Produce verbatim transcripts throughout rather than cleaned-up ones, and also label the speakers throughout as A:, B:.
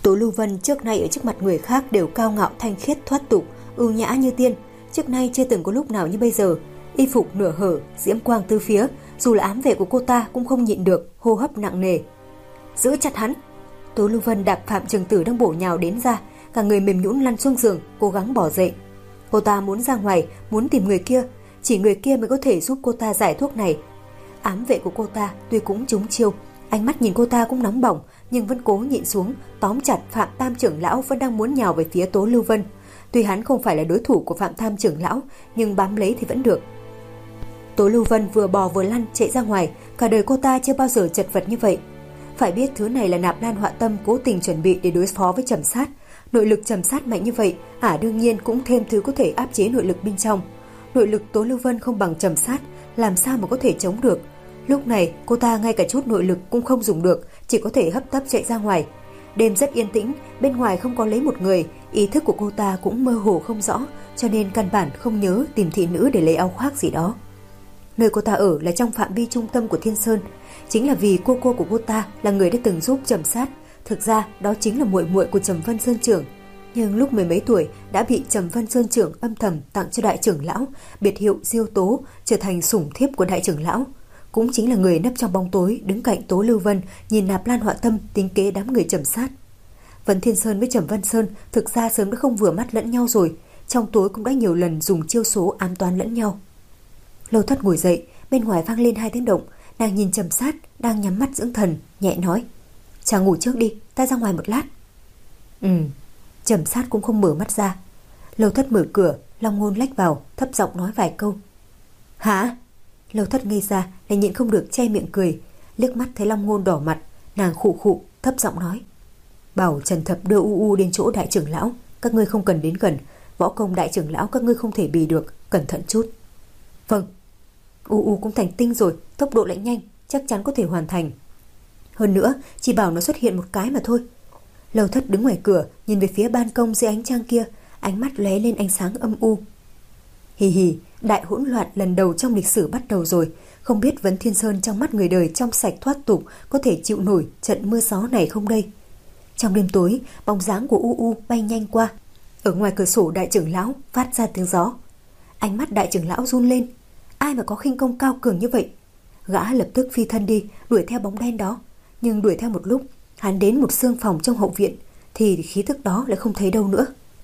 A: Tố Lưu Vân trước nay ở trước mặt người khác đều cao ngạo thanh khiết thoát tục, ưu nhã như tiên, trước nay chưa từng có lúc nào như bây giờ. Y phục nửa hở, diễm quang tứ phía, dù là ám vệ của cô ta cũng không nhịn được, hô hấp nặng nề. Giữ chặt hắn! Tố Lưu Vân đạp Phạm Trường Tử đang bổ nhào đến ra, cả người mềm nhũn lăn xuống giường, cố gắng bỏ dậy. Cô ta muốn ra ngoài, muốn tìm người kia, chỉ người kia mới có thể giúp cô ta giải thuốc này. Ám vệ của cô ta tuy cũng trúng chiêu, ánh mắt nhìn cô ta cũng nóng bỏng, nhưng vẫn cố nhịn xuống, tóm chặt Phạm Tam trưởng lão vẫn đang muốn nhào về phía Tố Lưu Vân. Tuy hắn không phải là đối thủ của Phạm Tam trưởng lão, nhưng bám lấy thì vẫn được. Tố Lưu Vân vừa bò vừa lăn chạy ra ngoài, cả đời cô ta chưa bao giờ chật vật như vậy. Phải biết thứ này là Nạp Lan Họa Tâm cố tình chuẩn bị để đối phó với Trầm Sát. Nội lực Trầm Sát mạnh như vậy, ả đương nhiên cũng thêm thứ có thể áp chế nội lực bên trong. Nội lực Tố Lưu Vân không bằng Trầm Sát, làm sao mà có thể chống được. Lúc này cô ta ngay cả chút nội lực cũng không dùng được, chỉ có thể hấp tấp chạy ra ngoài. Đêm rất yên tĩnh, bên ngoài không có lấy một người, ý thức của cô ta cũng mơ hồ không rõ, cho nên căn bản không nhớ tìm thị nữ để lấy áo khoác gì đó. Nơi cô ta ở là trong phạm vi trung tâm của Thiên Sơn, chính là vì cô cô của cô ta là người đã từng giúp Trầm Sát. Thực ra đó chính là muội muội của Trầm Vân Sơn trưởng, nhưng lúc mười mấy tuổi đã bị Trầm Vân Sơn trưởng âm thầm tặng cho đại trưởng lão biệt hiệu Diêu Tố, trở thành sủng thiếp của đại trưởng lão. Cũng chính là người nấp trong bóng tối đứng cạnh Tố Lưu Vân, nhìn Nạp Lan Họa Tâm tính kế đám người Trầm Sát. Vân Thiên Sơn với Trầm Vân Sơn thực ra sớm đã không vừa mắt lẫn nhau rồi, trong tối cũng đã nhiều lần dùng chiêu số ám toán lẫn nhau. Lâu Thất ngồi dậy, bên ngoài vang lên hai tiếng động, nàng nhìn Trầm Sát đang nhắm mắt dưỡng thần, nhẹ nói: "Chàng ngủ trước đi, ta ra ngoài một lát." Ừ. Trầm Sát cũng không mở mắt ra. Lâu Thất mở cửa, Long Ngôn lách vào, thấp giọng nói vài câu. "Hả?" Lâu Thất ngây ra, lại nhịn không được che miệng cười, liếc mắt thấy Long Ngôn đỏ mặt, nàng khụ khụ thấp giọng nói: "Bảo Trần Thập đưa U U đến chỗ đại trưởng lão, các ngươi không cần đến gần, võ công đại trưởng lão các ngươi không thể bì được, cẩn thận chút." "Vâng." U U cũng thành tinh rồi, tốc độ lại nhanh, chắc chắn có thể hoàn thành. Hơn nữa, chỉ bảo nó xuất hiện một cái mà thôi. Lâu Thất đứng ngoài cửa, nhìn về phía ban công dưới ánh trăng kia, ánh mắt lóe lên ánh sáng âm u. Hì hì, đại hỗn loạn lần đầu trong lịch sử bắt đầu rồi, không biết Vấn Thiên Sơn trong mắt người đời trong sạch thoát tục có thể chịu nổi trận mưa gió này không đây. Trong đêm tối, bóng dáng của U U bay nhanh qua. Ở ngoài cửa sổ đại trưởng lão phát ra tiếng gió. Ánh mắt đại trưởng lão run lên. Ai mà có khinh công cao cường như vậy? Gã lập tức phi thân đi, đuổi theo bóng đen đó. Nhưng đuổi theo một lúc, hắn đến một xương phòng trong hậu viện, thì khí thức đó lại không thấy đâu nữa.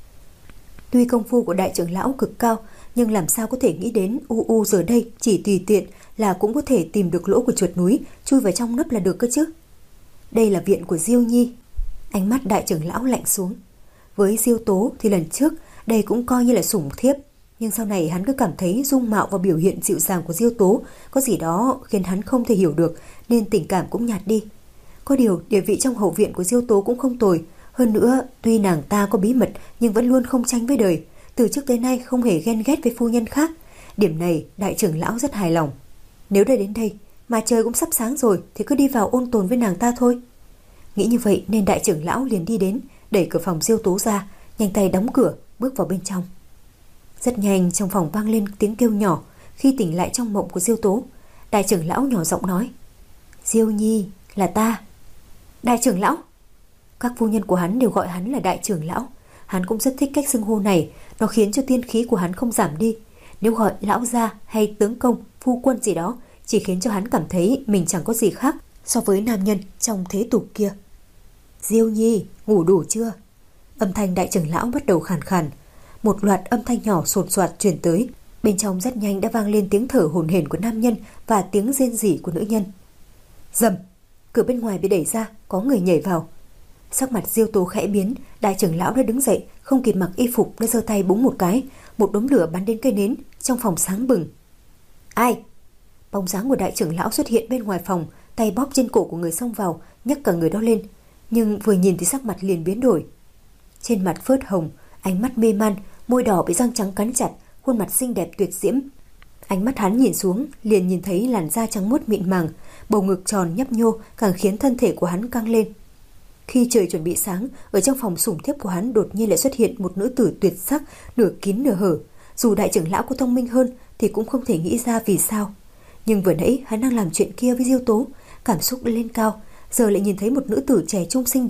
A: Tuy công phu của đại trưởng lão cực cao, nhưng làm sao có thể nghĩ đến U U giờ đây chỉ tùy tiện là cũng có thể tìm được lỗ của chuột núi, chui vào trong nấp là được cơ chứ. Đây là viện của Diêu Nhi. Ánh mắt đại trưởng lão lạnh xuống. Với Diêu Tố thì lần trước đây cũng coi như là sủng thiếp, nhưng sau này hắn cứ cảm thấy dung mạo và biểu hiện dịu dàng của Diêu Tố có gì đó khiến hắn không thể hiểu được, nên tình cảm cũng nhạt đi. Có điều địa vị trong hậu viện của Diêu Tố cũng không tồi. Hơn nữa, tuy nàng ta có bí mật nhưng vẫn luôn không tranh với đời, từ trước tới nay không hề ghen ghét với phu nhân khác. Điểm này đại trưởng lão rất hài lòng. Nếu đã đến đây mà trời cũng sắp sáng rồi thì cứ đi vào ôn tồn với nàng ta thôi. Nghĩ như vậy nên đại trưởng lão liền đi đến, đẩy cửa phòng Diêu Tố ra, nhanh tay đóng cửa, bước vào bên trong. Rất nhanh trong phòng vang lên tiếng kêu nhỏ. Khi tỉnh lại trong mộng của Diêu Tố, đại trưởng lão nhỏ giọng nói: "Diêu Nhi, là ta." "Đại trưởng lão?" Các phu nhân của hắn đều gọi hắn là đại trưởng lão. Hắn cũng rất thích cách xưng hô này, nó khiến cho tiên khí của hắn không giảm đi. Nếu gọi lão gia hay tướng công, phu quân gì đó, chỉ khiến cho hắn cảm thấy mình chẳng có gì khác so với nam nhân trong thế tục kia. "Diêu Nhi, ngủ đủ chưa?" Âm thanh đại trưởng lão bắt đầu khàn khàn. Một loạt âm thanh nhỏ sột soạt truyền tới. Bên trong rất nhanh đã vang lên tiếng thở hổn hển của nam nhân và tiếng rên rỉ của nữ nhân. Rầm, cửa bên ngoài bị đẩy ra, có người nhảy vào. Sắc mặt Diêu Tố khẽ biến, đại trưởng lão đã đứng dậy, không kịp mặc y phục đã giơ tay búng một cái, một đốm lửa bắn đến cây nến, trong phòng sáng bừng. "Ai?" Bóng dáng của đại trưởng lão xuất hiện bên ngoài phòng, tay bóp trên cổ của người xông vào, nhấc cả người đó lên, nhưng vừa nhìn thì sắc mặt liền biến đổi. Trên mặt phớt hồng, ánh mắt mê man, môi đỏ bị răng trắng cắn chặt, khuôn mặt xinh đẹp tuyệt diễm. Ánh mắt hắn nhìn xuống, liền nhìn thấy làn da trắng muốt mịn màng, bầu ngực tròn nhấp nhô càng khiến thân thể của hắn căng lên. Khi trời chuẩn bị sáng, ở trong phòng sủng thiếp của hắn đột nhiên lại xuất hiện một nữ tử tuyệt sắc, nửa kín nửa hở. Dù đại trưởng lão có thông minh hơn thì cũng không thể nghĩ ra vì sao. Nhưng vừa nãy hắn đang làm chuyện kia với Diêu Tố, cảm xúc lên cao, giờ lại nhìn thấy một nữ tử trẻ trung xinh đẹp,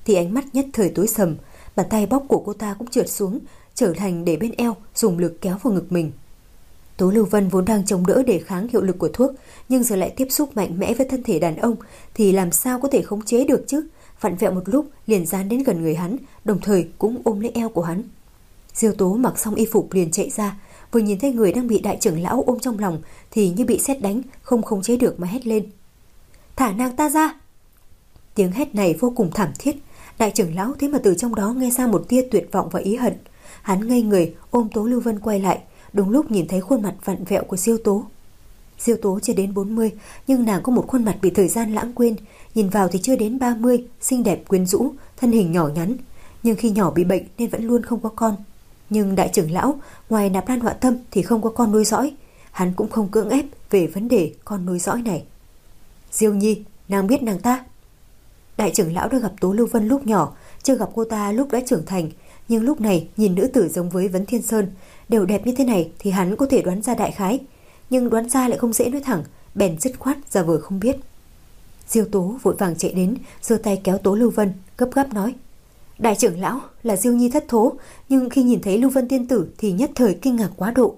A: thì ánh mắt nhất thời tối sầm, bàn tay bóp cổ cô ta cũng trượt xuống, trở thành để bên eo, dùng lực kéo vào ngực mình. Tố Lưu Vân vốn đang chống đỡ để kháng hiệu lực của thuốc, nhưng giờ lại tiếp xúc mạnh mẽ với thân thể đàn ông thì làm sao có thể khống chế được chứ? Vặn vẹo một lúc liền dán đến gần người hắn, đồng thời cũng ôm lấy eo của hắn. Diêu Tố mặc xong y phục liền chạy ra, vừa nhìn thấy người đang bị đại trưởng lão ôm trong lòng thì như bị sét đánh, không khống chế được mà hét lên: "Thả nàng ta ra!" Tiếng hét này vô cùng thảm thiết, đại trưởng lão thế mà từ trong đó nghe ra một tia tuyệt vọng và ý hận. Hắn ngây người ôm Tố Lưu Vân quay lại, đúng lúc nhìn thấy khuôn mặt vặn vẹo của Diêu Tố. Diêu Tố chưa đến bốn mươi, nhưng nàng có một khuôn mặt bị thời gian lãng quên, nhìn vào thì chưa đến ba mươi, xinh đẹp quyến rũ, thân hình nhỏ nhắn, nhưng khi nhỏ bị bệnh nên vẫn luôn không có con. Nhưng đại trưởng lão ngoài nạp lan họa tâm thì không có con nối dõi, hắn cũng không cưỡng ép về vấn đề con nối dõi này. Diêu Nhi, nàng biết nàng ta? Đại trưởng lão đã gặp Tố Lưu Vân lúc nhỏ, chưa gặp cô ta lúc đã trưởng thành, nhưng lúc này nhìn nữ tử giống với Vấn Thiên Sơn, đều đẹp như thế này thì hắn có thể đoán ra đại khái, nhưng đoán ra lại không dễ nói thẳng, bèn dứt khoát giả vờ không biết. Diêu Tố vội vàng chạy đến, giơ tay kéo Tố Lưu Vân, gấp gáp nói: "Đại trưởng lão, là Diêu Nhi thất thố." Nhưng khi nhìn thấy Lưu Vân tiên tử thì nhất thời kinh ngạc quá độ.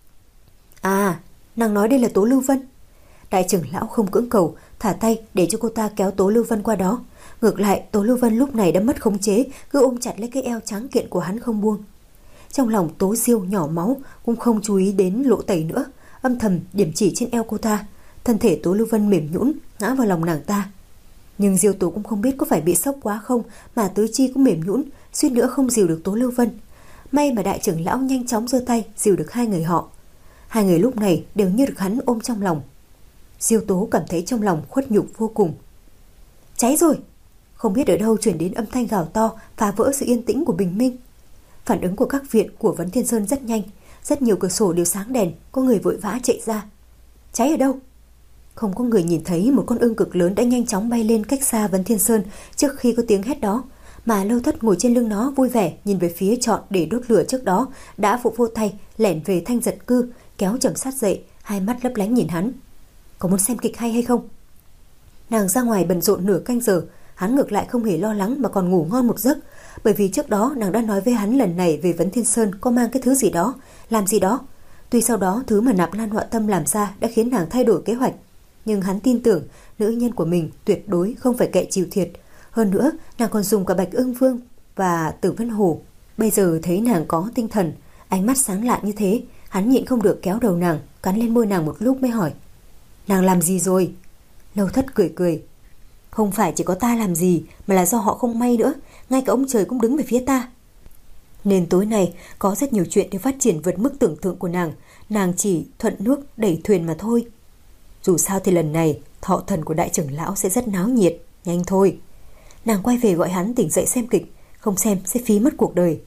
A: "À, nàng nói đây là Tố Lưu Vân." Đại trưởng lão không cưỡng cầu, thả tay để cho cô ta kéo Tố Lưu Vân qua đó. Ngược lại, Tố Lưu Vân lúc này đã mất khống chế, cứ ôm chặt lấy cái eo trắng kiện của hắn không buông. Trong lòng Tố Diêu nhỏ máu cũng không chú ý đến lỗ tẩy nữa, âm thầm điểm chỉ trên eo cô ta. Thân thể Tố Lưu Vân mềm nhũn ngã vào lòng nàng ta. Nhưng Diêu Tố cũng không biết có phải bị sốc quá không mà tứ chi cũng mềm nhũn, suýt nữa không dìu được Tố Lưu Vân. May mà đại trưởng lão nhanh chóng giơ tay dìu được hai người họ. Hai người lúc này đều như được hắn ôm trong lòng. Diêu Tố cảm thấy trong lòng khuất nhục vô cùng. Cháy rồi! Không biết ở đâu truyền đến âm thanh gào to phá vỡ sự yên tĩnh của bình minh. Phản ứng của các viện của Vấn Thiên Sơn rất nhanh, rất nhiều cửa sổ đều sáng đèn, có người vội vã chạy ra. Cháy ở đâu? Không có người nhìn thấy một con ưng cực lớn đã nhanh chóng bay lên cách xa Vấn Thiên Sơn trước khi có tiếng hét đó, mà Lâu Thất ngồi trên lưng nó vui vẻ nhìn về phía chọn để đốt lửa trước đó đã phụ vô tay lẻn về Thanh Giật Cư, kéo Trầm Sát dậy, hai mắt lấp lánh nhìn hắn. Có muốn xem kịch hay hay không? Nàng ra ngoài bận rộn nửa canh giờ, hắn ngược lại không hề lo lắng mà còn ngủ ngon một giấc, bởi vì trước đó nàng đã nói với hắn lần này về Vấn Thiên Sơn có mang cái thứ gì đó, làm gì đó. Tuy sau đó thứ mà Nạp Lan Họa Tâm làm ra đã khiến nàng thay đổi kế hoạch, nhưng hắn tin tưởng nữ nhân của mình tuyệt đối không phải kẻ chịu thiệt. Hơn nữa, nàng còn dùng cả Bạch Ưng Vương và Tử Vân Hồ. Bây giờ thấy nàng có tinh thần, ánh mắt sáng lạn như thế, hắn nhịn không được kéo đầu nàng, cắn lên môi nàng một lúc mới hỏi: Nàng làm gì rồi? Lâu Thất cười cười: Không phải chỉ có ta làm gì, mà là do họ không may nữa, ngay cả ông trời cũng đứng về phía ta. Nên tối nay có rất nhiều chuyện để phát triển vượt mức tưởng tượng của nàng, nàng chỉ thuận nước đẩy thuyền mà thôi. Dù sao thì lần này thọ thần của đại trưởng lão sẽ rất náo nhiệt, nhanh thôi. Nàng quay về gọi hắn tỉnh dậy xem kịch, không xem sẽ phí mất cuộc đời.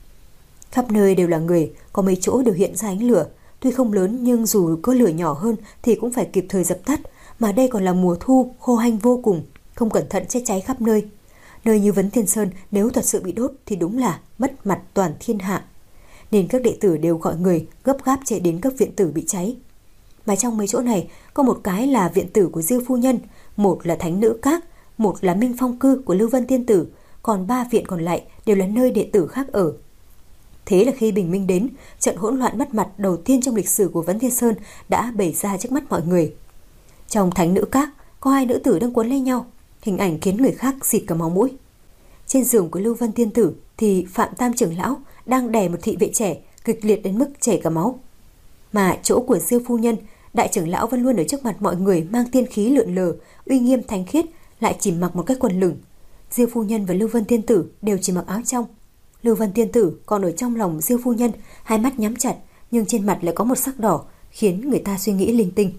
A: Khắp nơi đều là người, có mấy chỗ đều hiện ra ánh lửa, tuy không lớn nhưng dù có lửa nhỏ hơn thì cũng phải kịp thời dập tắt, mà đây còn là mùa thu khô hanh vô cùng, không cẩn thận sẽ cháy khắp nơi. Nơi như Vấn Thiên Sơn nếu thật sự bị đốt thì đúng là mất mặt toàn thiên hạ. Nên các đệ tử đều gọi người gấp gáp chạy đến các viện tử bị cháy. Mà trong mấy chỗ này có một cái là viện tử của Diêu phu nhân, một là Thánh Nữ Các, một là Minh Phong Cư của Lưu Vân Tiên Tử, còn ba viện còn lại đều là nơi đệ tử khác ở. Thế là khi bình minh đến, trận hỗn loạn mất mặt đầu tiên trong lịch sử của Vấn Thiên Sơn đã bày ra trước mắt mọi người. Trong Thánh Nữ Các có hai nữ tử đang quấn lấy nhau, hình ảnh khiến người khác xịt cả máu mũi. Trên giường của Lưu Vân Tiên Tử thì Phạm Tam trưởng lão đang đè một thị vệ trẻ kịch liệt đến mức chảy cả máu. Mà chỗ của Diêu phu nhân, đại trưởng lão vẫn luôn ở trước mặt mọi người mang tiên khí lượn lờ, uy nghiêm thánh khiết, lại chỉ mặc một cái quần lửng. Diêu phu nhân và Lưu Vân Tiên Tử đều chỉ mặc áo trong. Lưu Vân Tiên Tử còn ở trong lòng Diêu phu nhân, hai mắt nhắm chặt, nhưng trên mặt lại có một sắc đỏ, khiến người ta suy nghĩ linh tinh.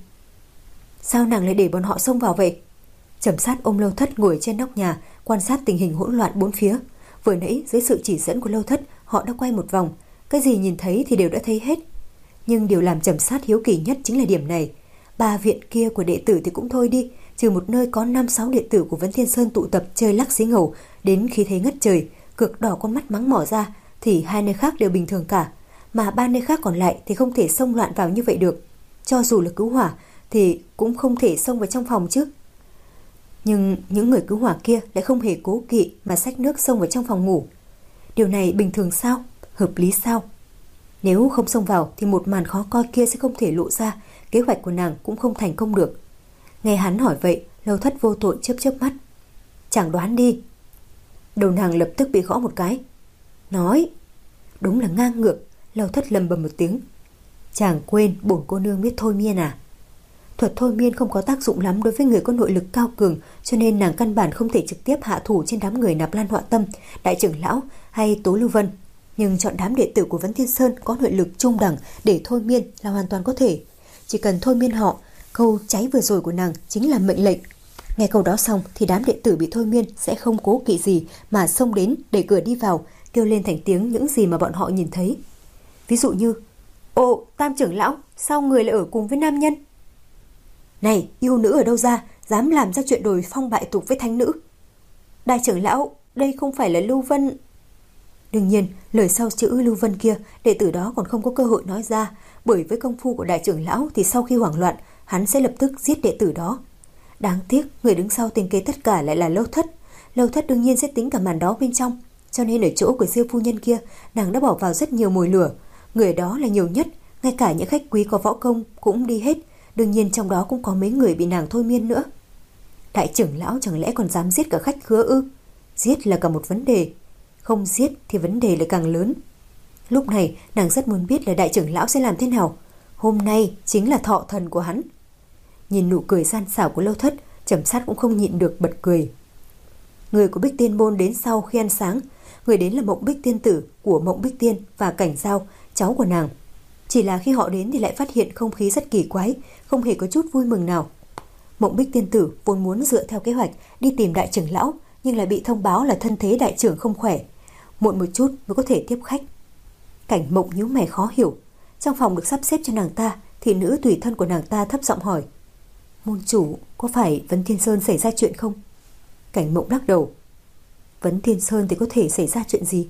A: Sao nàng lại để bọn họ xông vào vậy? Trầm Sát ôm Lâu Thất ngồi trên nóc nhà, quan sát tình hình hỗn loạn bốn phía. Vừa nãy dưới sự chỉ dẫn của Lâu Thất, họ đã quay một vòng, cái gì nhìn thấy thì đều đã thấy hết. Nhưng điều làm Trầm Sát hiếu kỳ nhất chính là điểm này. Ba viện kia của đệ tử thì cũng thôi đi, trừ một nơi có năm sáu đệ tử của Vấn Thiên Sơn tụ tập chơi lắc xí ngầu, đến khi thấy ngất trời, cực đỏ con mắt mắng mỏ ra, thì hai nơi khác đều bình thường cả. Mà ba nơi khác còn lại thì không thể xông loạn vào như vậy được. Cho dù là cứu hỏa thì cũng không thể xông vào trong phòng chứ. Nhưng những người cứu hỏa kia lại không hề cố kỵ mà xách nước xông vào trong phòng ngủ. Điều này bình thường sao? Hợp lý sao? Nếu không xông vào thì một màn khó coi kia sẽ không thể lộ ra, kế hoạch của nàng cũng không thành công được. Nghe hắn hỏi vậy, Lâu Thất vô tội chớp chớp mắt. Chẳng đoán đi. Đầu nàng lập tức bị gõ một cái. Nói. Đúng là ngang ngược. Lâu Thất lầm bầm một tiếng. Chàng quên bổn cô nương biết thôi miên à? Thuật thôi miên không có tác dụng lắm đối với người có nội lực cao cường, cho nên nàng căn bản không thể trực tiếp hạ thủ trên đám người Nạp Lan Họa Tâm, Đại trưởng lão hay Tố Lưu Vân. Nhưng chọn đám đệ tử của Vấn Thiên Sơn có nội lực trung đẳng để thôi miên là hoàn toàn có thể. Chỉ cần thôi miên họ, câu cháy vừa rồi của nàng chính là mệnh lệnh. Nghe câu đó xong thì đám đệ tử bị thôi miên sẽ không cố kỵ gì mà xông đến đẩy cửa đi vào, kêu lên thành tiếng những gì mà bọn họ nhìn thấy. Ví dụ như: Ồ, Tam trưởng lão, sao người lại ở cùng với nam nhân? Này, yêu nữ ở đâu ra, dám làm ra chuyện đồi phong bại tục với thánh nữ? Đại trưởng lão, đây không phải là Lưu Vân. Đương nhiên, lời sau chữ Lưu Vân kia, đệ tử đó còn không có cơ hội nói ra, bởi với công phu của đại trưởng lão thì sau khi hoảng loạn, hắn sẽ lập tức giết đệ tử đó. Đáng tiếc, người đứng sau tính kế tất cả lại là Lâu Thất. Lâu Thất đương nhiên sẽ tính cả màn đó bên trong, cho nên ở chỗ của Diêu phu nhân kia, nàng đã bỏ vào rất nhiều mồi lửa. Người đó là nhiều nhất, ngay cả những khách quý có võ công cũng đi hết. Đương nhiên trong đó cũng có mấy người bị nàng thôi miên nữa. Đại trưởng lão chẳng lẽ còn dám giết cả khách khứa ư? Giết là cả một vấn đề, không giết thì vấn đề lại càng lớn. Lúc này nàng rất muốn biết là đại trưởng lão sẽ làm thế nào. Hôm nay chính là thọ thần của hắn. Nhìn nụ cười gian xảo của Lâu Thất, Trầm Sát cũng không nhịn được bật cười. Người của Bích Tiên môn đến sau khi ăn sáng. Người đến là Mộng Bích Tiên tử của Mộng Bích Tiên và Cảnh Giao, cháu của nàng. Chỉ là khi họ đến thì lại phát hiện không khí rất kỳ quái, không hề có chút vui mừng nào. Mộng Bích Tiên tử vốn muốn dựa theo kế hoạch đi tìm đại trưởng lão, nhưng lại bị thông báo là thân thế đại trưởng không khỏe, muộn một chút mới có thể tiếp khách. Cảnh Mộng nhíu mày khó hiểu. Trong phòng được sắp xếp cho nàng ta, thì nữ tùy thân của nàng ta thấp giọng hỏi: Môn chủ, có phải Vấn Thiên Sơn xảy ra chuyện không? Cảnh Mộng lắc đầu. Vấn Thiên Sơn thì có thể xảy ra chuyện gì?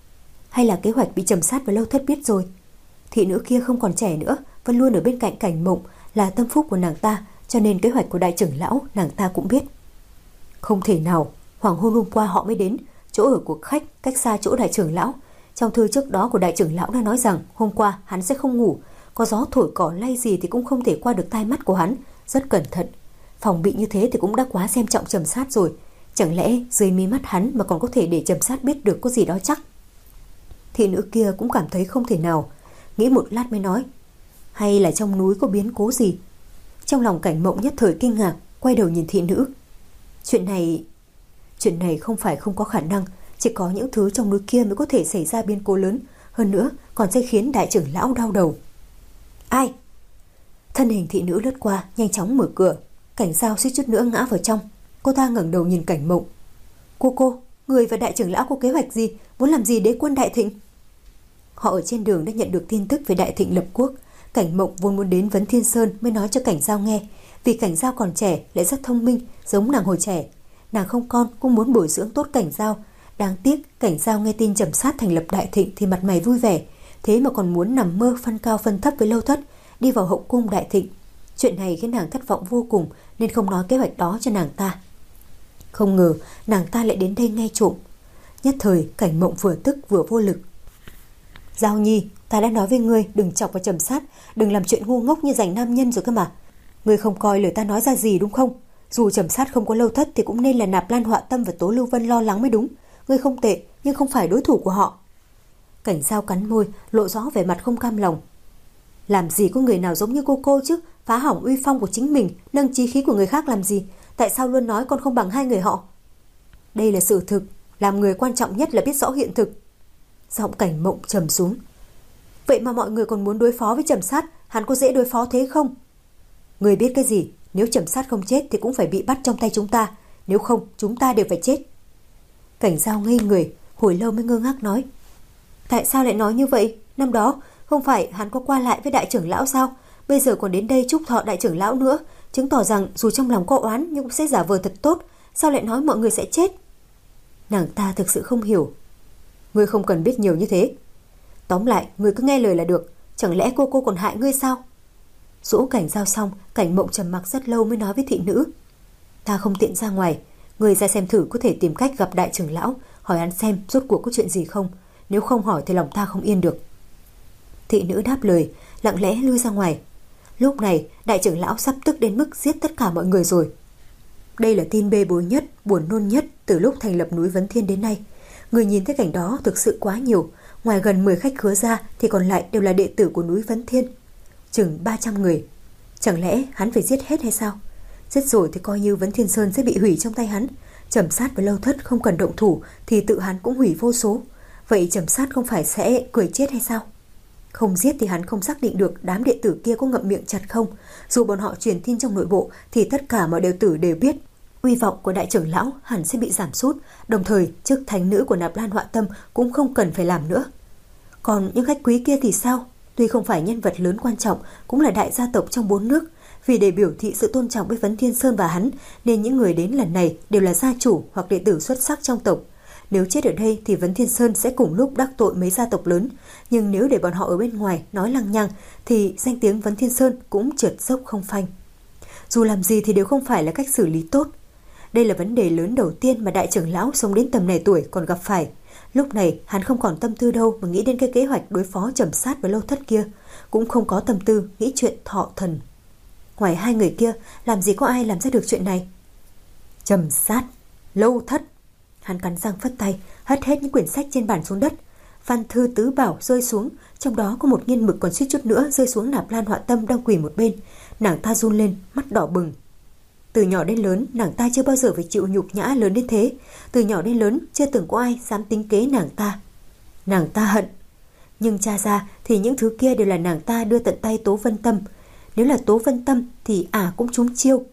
A: Hay là kế hoạch bị Trầm Sát và Lâu Thất biết rồi? Thị nữ kia không còn trẻ nữa, vẫn luôn ở bên cạnh Cảnh Mộng, là tâm phúc của nàng ta, cho nên kế hoạch của đại trưởng lão nàng ta cũng biết. Không thể nào, hoàng hôn hôm qua họ mới đến, chỗ ở của khách cách xa chỗ đại trưởng lão. Trong thư trước đó của đại trưởng lão đã nói rằng hôm qua hắn sẽ không ngủ, có gió thổi cỏ lay gì thì cũng không thể qua được tai mắt của hắn, rất cẩn thận. Phòng bị như thế thì cũng đã quá xem trọng Trầm Sát rồi. Chẳng lẽ dưới mí mắt hắn mà còn có thể để Trầm Sát biết được có gì đó chắc? Thị nữ kia cũng cảm thấy không thể nào, nghĩ một lát mới nói: Hay là trong núi có biến cố gì? Trong lòng Cảnh Mộng nhất thời kinh ngạc, quay đầu nhìn thị nữ. Chuyện này... Chuyện này không phải không có khả năng, chỉ có những thứ trong núi kia mới có thể xảy ra biến cố lớn, hơn nữa còn sẽ khiến đại trưởng lão đau đầu. Ai? Thân hình thị nữ lướt qua, nhanh chóng mở cửa. Cảnh Giao suýt chút nữa ngã vào trong. Cô ta ngẩng đầu nhìn Cảnh Mộng. Cô cô, người và đại trưởng lão có kế hoạch gì, muốn làm gì đế quân Đại Thịnh? Họ ở trên đường đã nhận được tin tức về Đại Thịnh lập quốc. Cảnh Mộng vốn muốn đến Vấn Thiên Sơn mới nói cho Cảnh Giao nghe, vì Cảnh Giao còn trẻ lại rất thông minh, giống nàng hồi trẻ. Nàng không con cũng muốn bồi dưỡng tốt Cảnh Giao. Đáng tiếc Cảnh Giao nghe tin Trầm Sát thành lập Đại Thịnh thì mặt mày vui vẻ, thế mà còn muốn nằm mơ phân cao phân thấp với Lâu Thất, đi vào hậu cung Đại Thịnh. Chuyện này khiến nàng thất vọng vô cùng, nên không nói kế hoạch đó cho nàng ta. Không ngờ nàng ta lại đến đây nghe trộm. Nhất thời Cảnh Mộng vừa tức vừa vô lực. Giao Nhi, ta đã nói với ngươi đừng chọc vào Trầm Sát, đừng làm chuyện ngu ngốc như giành nam nhân rồi cơ mà. Ngươi không coi lời ta nói ra gì đúng không? Dù Trầm Sát không có Lâu Thất thì cũng nên là Nạp Lan Họa Tâm và Tố Lưu Vân lo lắng mới đúng. Ngươi không tệ, nhưng không phải đối thủ của họ. Cảnh Giao cắn môi, lộ rõ vẻ mặt không cam lòng. Làm gì có người nào giống như cô cô chứ, phá hỏng uy phong của chính mình, nâng chí khí của người khác làm gì? Tại sao luôn nói con không bằng hai người họ? Đây là sự thực, làm người quan trọng nhất là biết rõ hiện thực. Giọng Cảnh Mộng trầm xuống. Vậy mà mọi người còn muốn đối phó với Trầm Sát, hắn có dễ đối phó thế không? Người biết cái gì, nếu Trầm Sát không chết thì cũng phải bị bắt trong tay chúng ta, nếu không chúng ta đều phải chết. Cảnh Giao ngây người, hồi lâu mới ngơ ngác nói. Tại sao lại nói như vậy? Năm đó không phải hắn có qua lại với đại trưởng lão sao? Bây giờ còn đến đây chúc thọ đại trưởng lão nữa, chứng tỏ rằng dù trong lòng có oán nhưng cũng sẽ giả vờ thật tốt. Sao lại nói mọi người sẽ chết? Nàng ta thực sự không hiểu. Ngươi không cần biết nhiều như thế. Tóm lại, ngươi cứ nghe lời là được. Chẳng lẽ cô cô còn hại ngươi sao? Dỗ Cảnh Giao xong, Cảnh Mộng trầm mặc rất lâu mới nói với thị nữ. Ta không tiện ra ngoài. Người ra xem thử có thể tìm cách gặp đại trưởng lão, hỏi hắn xem rốt cuộc có chuyện gì không. Nếu không hỏi thì lòng ta không yên được. Thị nữ đáp lời, lặng lẽ lui ra ngoài. Lúc này đại trưởng lão sắp tức đến mức giết tất cả mọi người rồi. Đây là tin bê bối nhất, buồn nôn nhất từ lúc thành lập núi Vấn Thiên đến nay. Người nhìn thấy cảnh đó thực sự quá nhiều. Ngoài gần mười khách khứa ra thì còn lại đều là đệ tử của núi Vấn Thiên, chừng ba trăm người. Chẳng lẽ hắn phải giết hết hay sao? Giết rồi thì coi như Vấn Thiên Sơn sẽ bị hủy trong tay hắn. Trầm Sát và Lâu Thất không cần động thủ thì tự hắn cũng hủy vô số. Vậy Trầm Sát không phải sẽ cười chết hay sao? Không giết thì hắn không xác định được đám đệ tử kia có ngậm miệng chặt không. Dù bọn họ truyền tin trong nội bộ thì tất cả mọi đệ tử đều biết uy vọng của đại trưởng lão hẳn sẽ bị giảm sút. Đồng thời chức thánh nữ của Nạp Lan Họa Tâm cũng không cần phải làm nữa. Còn những khách quý kia thì sao? Tuy không phải nhân vật lớn quan trọng, cũng là đại gia tộc trong bốn nước. Vì để biểu thị sự tôn trọng với Vấn Thiên Sơn và hắn, nên những người đến lần này đều là gia chủ hoặc đệ tử xuất sắc trong tộc. Nếu chết ở đây thì Vấn Thiên Sơn sẽ cùng lúc đắc tội mấy gia tộc lớn. Nhưng nếu để bọn họ ở bên ngoài nói lăng nhăng thì danh tiếng Vấn Thiên Sơn cũng trượt dốc không phanh. Dù làm gì thì đều không phải là cách xử lý tốt. Đây là vấn đề lớn đầu tiên mà đại trưởng lão sống đến tầm này tuổi còn gặp phải. Lúc này hắn không còn tâm tư đâu mà nghĩ đến cái kế hoạch đối phó Trầm Sát với Lâu Thất kia, cũng không có tâm tư nghĩ chuyện thọ thần. Ngoài hai người kia, làm gì có ai làm ra được chuyện này? Trầm Sát, Lâu Thất. Hắn cắn răng phất tay, hất hết những quyển sách trên bàn xuống đất. Văn thư tứ bảo rơi xuống, trong đó có một nghiên mực còn suýt chút nữa rơi xuống Nạp Lan Họa Tâm đang quỳ một bên. Nàng ta run lên, mắt đỏ bừng. Từ nhỏ đến lớn, nàng ta chưa bao giờ phải chịu nhục nhã lớn đến thế. Từ nhỏ đến lớn, chưa từng có ai dám tính kế nàng ta. Nàng ta hận. Nhưng tra ra thì những thứ kia đều là nàng ta đưa tận tay Tố Vân Tâm. Nếu là Tố Vân Tâm thì ả à cũng trúng chiêu.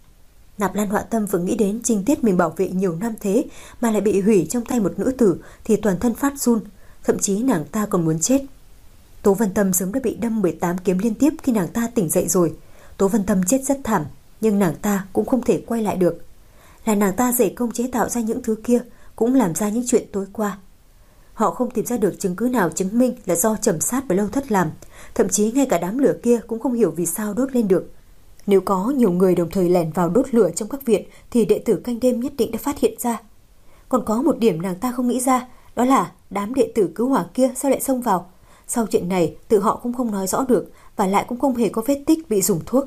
A: Nạp Lan Họa Tâm vừa nghĩ đến trinh tiết mình bảo vệ nhiều năm thế mà lại bị hủy trong tay một nữ tử thì toàn thân phát run. Thậm chí nàng ta còn muốn chết. Tố Vân Tâm sớm đã bị đâm mười tám kiếm liên tiếp khi nàng ta tỉnh dậy rồi. Tố Vân Tâm chết rất thảm, nhưng nàng ta cũng không thể quay lại được. Là nàng ta dày công chế tạo ra những thứ kia, cũng làm ra những chuyện tối qua. Họ không tìm ra được chứng cứ nào chứng minh là do Trầm Sát và Lâu Thất làm. Thậm chí ngay cả đám lửa kia cũng không hiểu vì sao đốt lên được. Nếu có nhiều người đồng thời lẻn vào đốt lửa trong các viện thì đệ tử canh đêm nhất định đã phát hiện ra. Còn có một điểm nàng ta không nghĩ ra, đó là đám đệ tử cứu hỏa kia sao lại xông vào. Sau chuyện này tự họ cũng không nói rõ được, và lại cũng không hề có vết tích bị dùng thuốc.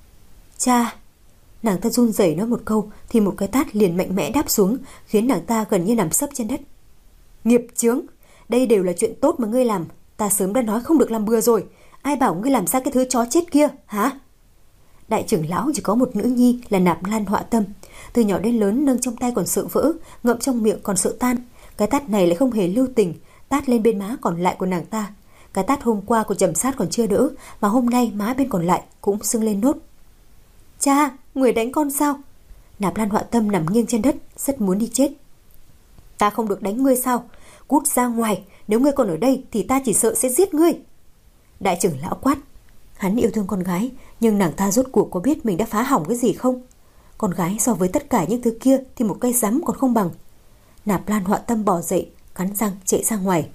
A: Cha! Nàng ta run rẩy nói một câu thì một cái tát liền mạnh mẽ đáp xuống, khiến nàng ta gần như nằm sấp trên đất. Nghiệp chướng! Đây đều là chuyện tốt mà ngươi làm. Ta sớm đã nói không được làm bừa rồi. Ai bảo ngươi làm ra cái thứ chó chết kia hả? Đại trưởng lão chỉ có một nữ nhi là Nạp Lan Họa Tâm. Từ nhỏ đến lớn nâng trong tay còn sợ vỡ, ngậm trong miệng còn sợ tan. Cái tát này lại không hề lưu tình, tát lên bên má còn lại của nàng ta. Cái tát hôm qua của Trầm Sát còn chưa đỡ, mà hôm nay má bên còn lại cũng sưng lên nốt. Cha, người đánh con sao? Nạp Lan Họa Tâm nằm nghiêng trên đất, rất muốn đi chết. Ta không được đánh ngươi sao? Cút ra ngoài, nếu ngươi còn ở đây thì ta chỉ sợ sẽ giết ngươi. Đại trưởng lão quát. Hắn yêu thương con gái, nhưng nàng ta rốt cuộc có biết mình đã phá hỏng cái gì không? Con gái so với tất cả những thứ kia thì một cây rắm còn không bằng. Nạp Lan Họa Tâm bò dậy, cắn răng chạy ra ngoài.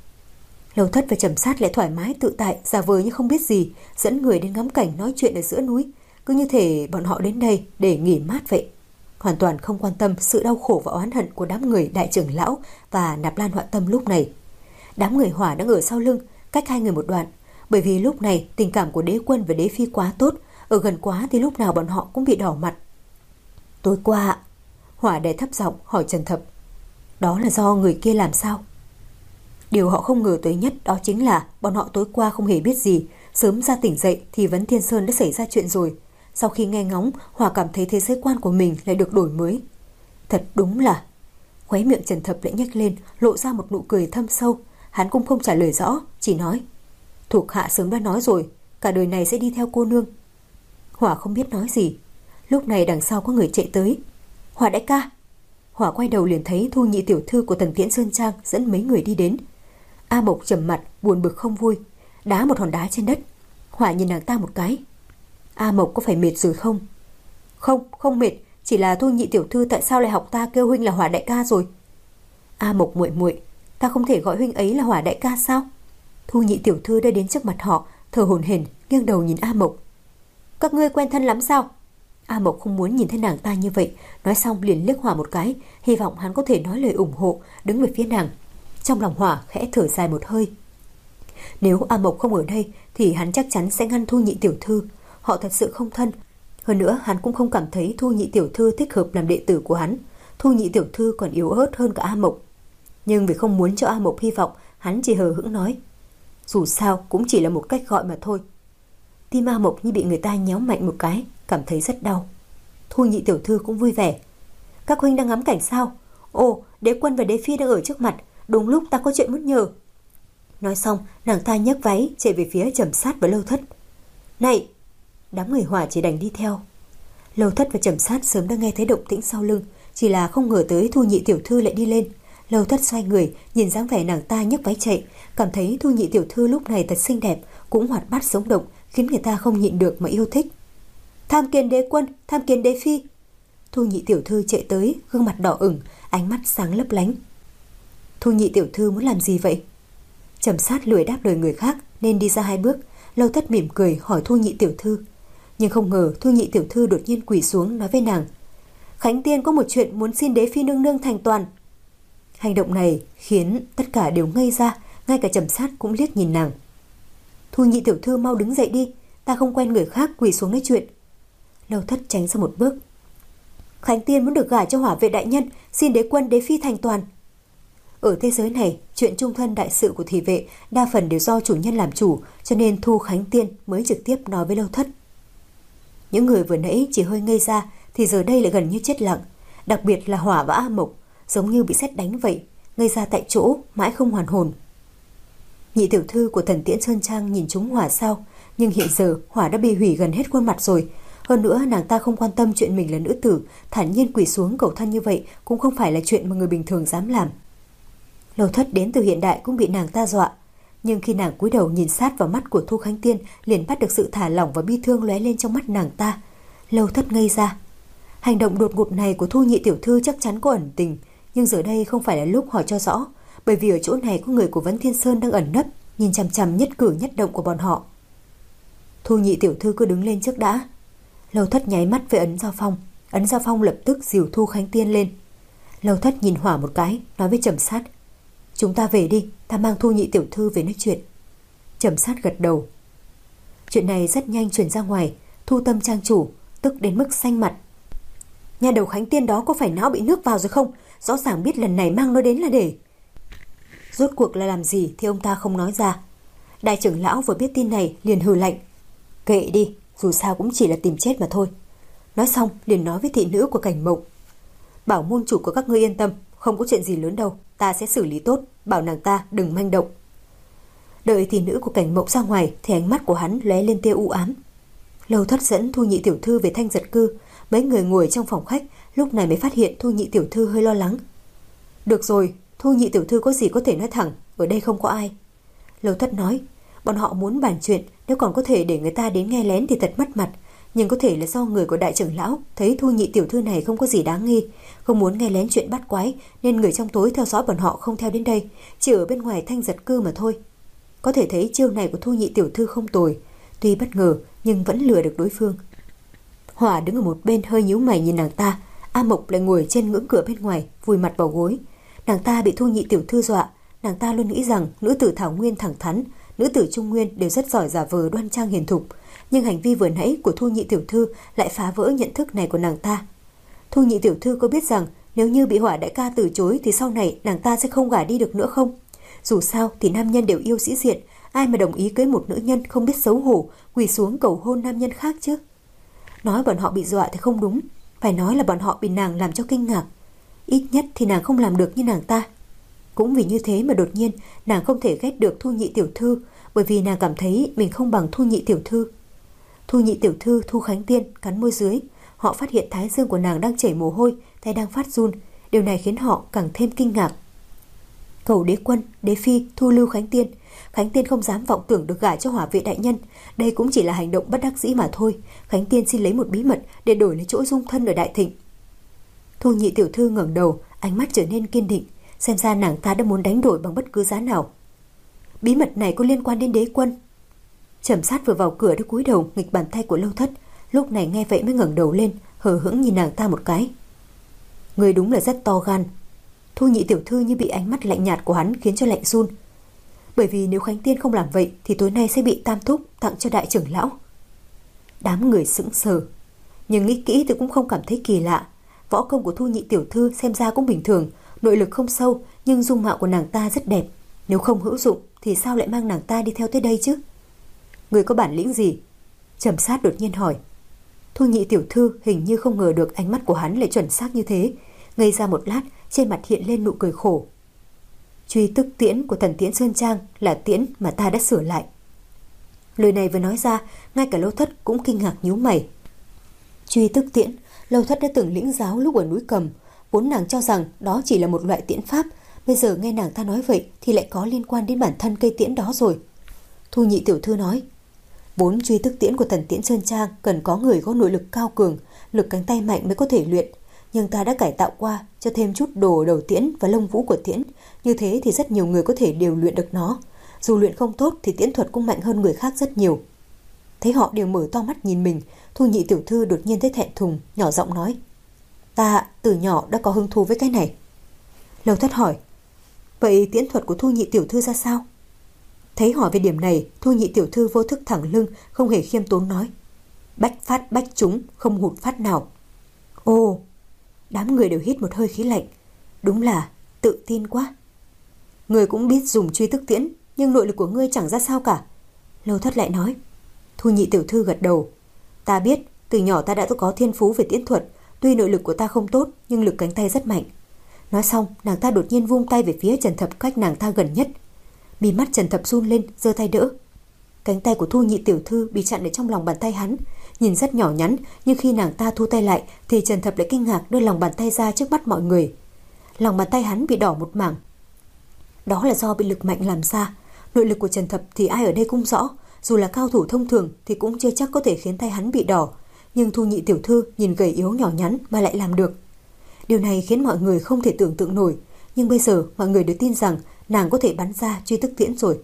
A: Lâu Thất và Trầm Sát lại thoải mái tự tại, giả vờ như không biết gì, dẫn người đến ngắm cảnh nói chuyện ở giữa núi. Cứ như thể bọn họ đến đây để nghỉ mát vậy. Hoàn toàn không quan tâm sự đau khổ và oán hận của đám người đại trưởng lão và Nạp Lan Họa Tâm lúc này. Đám người Hỏa đang ở sau lưng, cách hai người một đoạn. Bởi vì lúc này tình cảm của đế quân và đế phi quá tốt, ở gần quá thì lúc nào bọn họ cũng bị đỏ mặt. Tối qua, Hỏa đè thấp giọng hỏi Trần Thập. Đó là do người kia làm sao? Điều họ không ngờ tới nhất đó chính là bọn họ tối qua không hề biết gì. Sớm ra tỉnh dậy thì Vấn Thiên Sơn đã xảy ra chuyện rồi. Sau khi nghe ngóng, Hỏa cảm thấy thế giới quan của mình lại được đổi mới. Thật đúng là... Khóe miệng Trần Thập lại nhếch lên, lộ ra một nụ cười thâm sâu. Hắn cũng không trả lời rõ, chỉ nói: Thuộc hạ sớm đã nói rồi, cả đời này sẽ đi theo cô nương. Hỏa không biết nói gì. Lúc này đằng sau có người chạy tới. Hỏa đại ca! Hỏa quay đầu liền thấy Thu nhị tiểu thư của Tần Tiễn Sơn Trang dẫn mấy người đi đến. A Mộc trầm mặt, buồn bực không vui, đá một hòn đá trên đất. Hỏa nhìn nàng ta một cái. A Mộc có phải mệt rồi không? Không, không mệt, chỉ là Thu nhị tiểu thư tại sao lại học ta kêu huynh là Hỏa đại ca rồi? A Mộc muội muội, ta không thể gọi huynh ấy là Hỏa đại ca sao? Thu nhị tiểu thư đã đến trước mặt họ, thở hổn hển, nghiêng đầu nhìn A Mộc. Các ngươi quen thân lắm sao? A Mộc không muốn nhìn thấy nàng ta như vậy, nói xong liền liếc Hỏa một cái, hy vọng hắn có thể nói lời ủng hộ, đứng về phía nàng. Trong lòng Hỏa khẽ thở dài một hơi. Nếu A Mộc không ở đây thì hắn chắc chắn sẽ ngăn Thu Nhị tiểu thư, họ thật sự không thân. Hơn nữa hắn cũng không cảm thấy Thu Nhị tiểu thư thích hợp làm đệ tử của hắn. Thu Nhị tiểu thư còn yếu ớt hơn cả A Mộc. Nhưng vì không muốn cho A Mộc hy vọng, hắn chỉ hờ hững nói, dù sao cũng chỉ là một cách gọi mà thôi. Tim A Mộc như bị người ta nhéo mạnh một cái, cảm thấy rất đau. Thu Nhị tiểu thư cũng vui vẻ. Các huynh đang ngắm cảnh sao? Ồ, đế quân và đế phi đang ở trước mặt, đúng lúc ta có chuyện muốn nhờ. Nói xong, nàng ta nhấc váy chạy về phía Trầm Sát và Lâu Thất. Này! Đám người Hỏa chỉ đành đi theo. Lâu Thất và Trầm Sát sớm đã nghe thấy động tĩnh sau lưng, chỉ là không ngờ tới Thu Nhị tiểu thư lại đi lên. Lâu Thất xoay người, nhìn dáng vẻ nàng ta nhấc váy chạy, cảm thấy Thu Nhị tiểu thư lúc này thật xinh đẹp, cũng hoạt bát sống động, khiến người ta không nhịn được mà yêu thích. Tham kiến đế quân, tham kiến đế phi. Thu Nhị tiểu thư chạy tới, gương mặt đỏ ửng, ánh mắt sáng lấp lánh. Thu Nhị tiểu thư muốn làm gì vậy? Trầm Sát lười đáp lời người khác nên đi ra hai bước. Lâu Thất mỉm cười hỏi Thu Nhị tiểu thư, nhưng không ngờ Thu Nhị tiểu thư đột nhiên quỳ xuống nói với nàng, Khánh Tiên có một chuyện muốn xin đế phi nương nương thành toàn. Hành động này khiến tất cả đều ngây ra, ngay cả Trầm Sát cũng liếc nhìn nàng. Thu Nhị tiểu thư mau đứng dậy đi, ta không quen người khác quỳ xuống nói chuyện. Lâu Thất tránh ra một bước. Khánh Tiên muốn được gả cho Hỏa Vệ đại nhân, xin đế quân đế phi thành toàn. Ở thế giới này, chuyện chung thân đại sự của thị vệ đa phần đều do chủ nhân làm chủ, cho nên Thu Khánh Tiên mới trực tiếp nói với Lâu Thất. Những người vừa nãy chỉ hơi ngây ra thì giờ đây lại gần như chết lặng, đặc biệt là Hỏa và A Mộc, giống như bị sét đánh vậy, ngây ra tại chỗ, mãi không hoàn hồn. Nhị tiểu thư của Thần Tiễn Sơn Trang nhìn chúng Hỏa sao, nhưng hiện giờ Hỏa đã bị hủy gần hết khuôn mặt rồi. Hơn nữa nàng ta không quan tâm chuyện mình là nữ tử, thản nhiên quỳ xuống cầu thân như vậy cũng không phải là chuyện mà người bình thường dám làm. Lâu Thất đến từ hiện đại cũng bị nàng ta dọa, nhưng khi nàng cúi đầu nhìn sát vào mắt của Thu Khánh Tiên, liền bắt được sự thả lỏng và bi thương lóe lên trong mắt nàng ta. Lâu Thất ngây ra. Hành động đột ngột này của Thu Nhị tiểu thư chắc chắn có ẩn tình, nhưng giờ đây không phải là lúc hỏi cho rõ, bởi vì ở chỗ này có người của Vấn Thiên Sơn đang ẩn nấp, nhìn chằm chằm nhất cử nhất động của bọn họ. Thu Nhị tiểu thư cứ đứng lên trước đã. Lâu Thất nháy mắt với Ấn Giao Phong, Ấn Giao Phong lập tức dìu Thu Khánh Tiên lên. Lâu Thất nhìn Hỏa một cái, nói với Trầm Sát, chúng ta về đi, ta mang Thu Nhị tiểu thư về nói chuyện. Trầm Sát gật đầu. Chuyện này rất nhanh truyền ra ngoài, Thu Tâm trang chủ tức đến mức xanh mặt. Nhà đầu Khánh Tiên đó có phải não bị nước vào rồi không? Rõ ràng biết lần này mang nó đến là để... Rốt cuộc là làm gì thì ông ta không nói ra. Đại trưởng lão vừa biết tin này liền hừ lạnh. Kệ đi, dù sao cũng chỉ là tìm chết mà thôi. Nói xong liền nói với thị nữ của Cảnh Mộng, bảo môn chủ của các ngươi yên tâm, không có chuyện gì lớn đâu, ta sẽ xử lý tốt, bảo nàng ta đừng manh động. Đợi thị nữ của Cảnh Mộng ra ngoài thì ánh mắt của hắn lóe lên tia u ám. Lâu Thất dẫn Thu Nhị tiểu thư về Thanh Giật Cư. Mấy người ngồi trong phòng khách lúc này mới phát hiện Thu Nhị tiểu thư hơi lo lắng. Được rồi, Thu Nhị tiểu thư có gì có thể nói thẳng, ở đây không có ai. Lâu Thất nói, bọn họ muốn bàn chuyện, nếu còn có thể để người ta đến nghe lén thì thật mất mặt, nhưng có thể là do người của đại trưởng lão thấy Thu Nhị tiểu thư này không có gì đáng nghi, không muốn nghe lén chuyện bắt quái, nên người trong tối theo dõi bọn họ không theo đến đây, chỉ ở bên ngoài Thanh Giật Cư mà thôi. Có thể thấy chiêu này của Thu Nhị tiểu thư không tồi, tuy bất ngờ nhưng vẫn lừa được đối phương. Hỏa đứng ở một bên hơi nhíu mày nhìn nàng ta. A Mộc lại ngồi trên ngưỡng cửa bên ngoài, vùi mặt vào gối. Nàng ta bị Thu Nhị tiểu thư dọa. Nàng ta luôn nghĩ rằng nữ tử Thảo Nguyên thẳng thắn, nữ tử Trung Nguyên đều rất giỏi giả vờ đoan trang hiền thục, nhưng hành vi vừa nãy của Thu Nhị tiểu thư lại phá vỡ nhận thức này của nàng ta. Thu Nhị tiểu thư có biết rằng nếu như bị Hỏa đại ca từ chối thì sau này nàng ta sẽ không gả đi được nữa không? Dù sao thì nam nhân đều yêu sĩ diện, ai mà đồng ý cưới một nữ nhân không biết xấu hổ, quỳ xuống cầu hôn nam nhân khác chứ? Nói bọn họ bị dọa thì không đúng, phải nói là bọn họ bị nàng làm cho kinh ngạc. Ít nhất thì nàng không làm được như nàng ta. Cũng vì như thế mà đột nhiên nàng không thể ghét được Thu Nhị tiểu thư, bởi vì nàng cảm thấy mình không bằng Thu Nhị tiểu thư. Thu Nhị tiểu thư Thu Khánh Tiên cắn môi dưới, họ phát hiện thái dương của nàng đang chảy mồ hôi, tay đang phát run, điều này khiến họ càng thêm kinh ngạc. Cầu đế quân, đế phi, thu lưu Khánh Tiên. Khánh Tiên không dám vọng tưởng được gả cho Hỏa Vệ đại nhân, đây cũng chỉ là hành động bất đắc dĩ mà thôi. Khánh Tiên xin lấy một bí mật để đổi lấy chỗ dung thân ở Đại Thịnh. Thu Nhị tiểu thư ngẩng đầu, ánh mắt trở nên kiên định, xem ra nàng ta đã muốn đánh đổi bằng bất cứ giá nào. Bí mật này có liên quan đến đế quân. Trầm Sát vừa vào cửa đã cúi đầu nghịch bàn tay của Lâu Thất. lúc này nghe vậy mới ngẩng đầu lên, hờ hững nhìn nàng ta một cái. Người đúng là rất to gan. Thu Nhị tiểu thư như bị ánh mắt lạnh nhạt của hắn khiến cho lạnh run. Bởi vì nếu Khánh Tiên không làm vậy thì tối nay sẽ bị Tam Thúc tặng cho đại trưởng lão. Đám người sững sờ, nhưng nghĩ kỹ thì cũng không cảm thấy kỳ lạ. Võ công của Thu Nhị tiểu thư xem ra cũng bình thường, nội lực không sâu, nhưng dung mạo của nàng ta rất đẹp. Nếu không hữu dụng thì sao lại mang nàng ta đi theo tới đây chứ? Người có bản lĩnh gì? Trầm Sát đột nhiên hỏi. Thu Nhị tiểu thư hình như không ngờ được ánh mắt của hắn lại chuẩn xác như thế, ngây ra một lát, trên mặt hiện lên nụ cười khổ. Truy tức tiễn của Thần Tiễn Sơn Trang là tiễn mà ta đã sửa lại. Lời này vừa nói ra, ngay cả Lâu Thất cũng kinh ngạc nhíu mày. Truy tức tiễn, Lâu Thất đã từng lĩnh giáo lúc ở núi Cầm, vốn nàng cho rằng đó chỉ là một loại tiễn pháp, bây giờ nghe nàng ta nói vậy thì lại có liên quan đến bản thân cây tiễn đó rồi. Thu Nhị tiểu thư nói, vốn truy tức tiễn của Thần Tiễn Sơn Trang cần có người có nội lực cao cường, lực cánh tay mạnh mới có thể luyện, nhưng ta đã cải tạo qua, cho thêm chút đồ đầu tiễn và lông vũ của tiễn, như thế thì rất nhiều người có thể đều luyện được nó. Dù luyện không tốt thì tiễn thuật cũng mạnh hơn người khác rất nhiều. Thấy họ đều mở to mắt nhìn mình, Thu Nhị tiểu thư đột nhiên thấy thẹn thùng, nhỏ giọng nói, ta từ nhỏ đã có hứng thú với cái này. Lâu Thất hỏi, vậy tiễn thuật của Thu Nhị tiểu thư ra sao? Thấy hỏi về điểm này, Thu Nhị tiểu thư vô thức thẳng lưng, không hề khiêm tốn nói, bách phát bách trúng, không hụt phát nào. Ồ, đám người đều hít một hơi khí lạnh, đúng là tự tin quá. Người cũng biết dùng truy tức tiễn, nhưng nội lực của ngươi chẳng ra sao cả. Lâu Thất lại nói. Thu Nhị tiểu thư gật đầu, ta biết, từ nhỏ ta đã có thiên phú về tiễn thuật, tuy nội lực của ta không tốt nhưng lực cánh tay rất mạnh. Nói xong, nàng ta đột nhiên vung tay về phía Trần Thập cách nàng ta gần nhất. Mí mắt Trần Thập run lên, giơ tay đỡ. Cánh tay của Thu Nhị tiểu thư bị chặn ở trong lòng bàn tay hắn, nhìn rất nhỏ nhắn, nhưng khi nàng ta thu tay lại thì Trần Thập lại kinh ngạc đưa lòng bàn tay ra trước mắt mọi người. Lòng bàn tay hắn bị đỏ một mảng. Đó là do bị lực mạnh làm ra. Nội lực của Trần Thập thì ai ở đây cũng rõ, dù là cao thủ thông thường thì cũng chưa chắc có thể khiến tay hắn bị đỏ, nhưng Thu Nhị tiểu thư nhìn gầy yếu nhỏ nhắn mà lại làm được. Điều này khiến mọi người không thể tưởng tượng nổi, nhưng bây giờ mọi người đều tin rằng nàng có thể bắn ra truy tức tiễn rồi.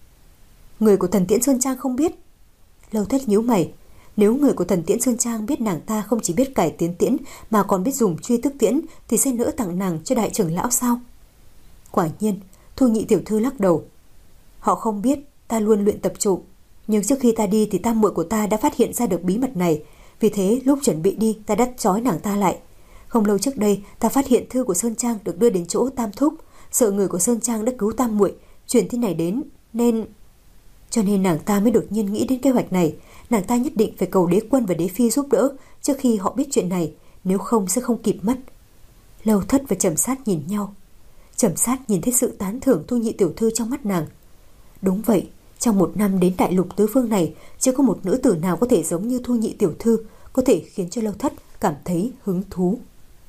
A: Người của Thần Tiễn Sơn Trang không biết. Lâu Thất nhíu mày, nếu người của Thần Tiễn Sơn Trang biết nàng ta không chỉ biết cải tiến tiễn mà còn biết dùng truy tức tiễn thì sẽ nỡ tặng nàng cho đại trưởng lão sao? Quả nhiên, Thu Nhị tiểu thư lắc đầu. Họ không biết, ta luôn luyện tập trộm, nhưng trước khi ta đi thì tam muội của ta đã phát hiện ra được bí mật này, vì thế lúc chuẩn bị đi ta đã trói nàng ta lại. Không lâu trước đây ta phát hiện thư của Sơn Trang được đưa đến chỗ Tam Thúc, sợ người của Sơn Trang đã cứu tam muội, truyền tin này đến, nên cho nên nàng ta mới đột nhiên nghĩ đến kế hoạch này. Nàng ta nhất định phải cầu đế quân và đế phi giúp đỡ trước khi họ biết chuyện này, nếu không sẽ không kịp mất. Lâu Thất và Trầm Sát nhìn nhau. Trầm Sát nhìn thấy sự tán thưởng Thu Nhị tiểu thư trong mắt nàng. Đúng vậy, trong một năm đến đại lục tứ phương này, chưa có một nữ tử nào có thể giống như Thu Nhị tiểu thư, có thể khiến cho Lâu Thất cảm thấy hứng thú.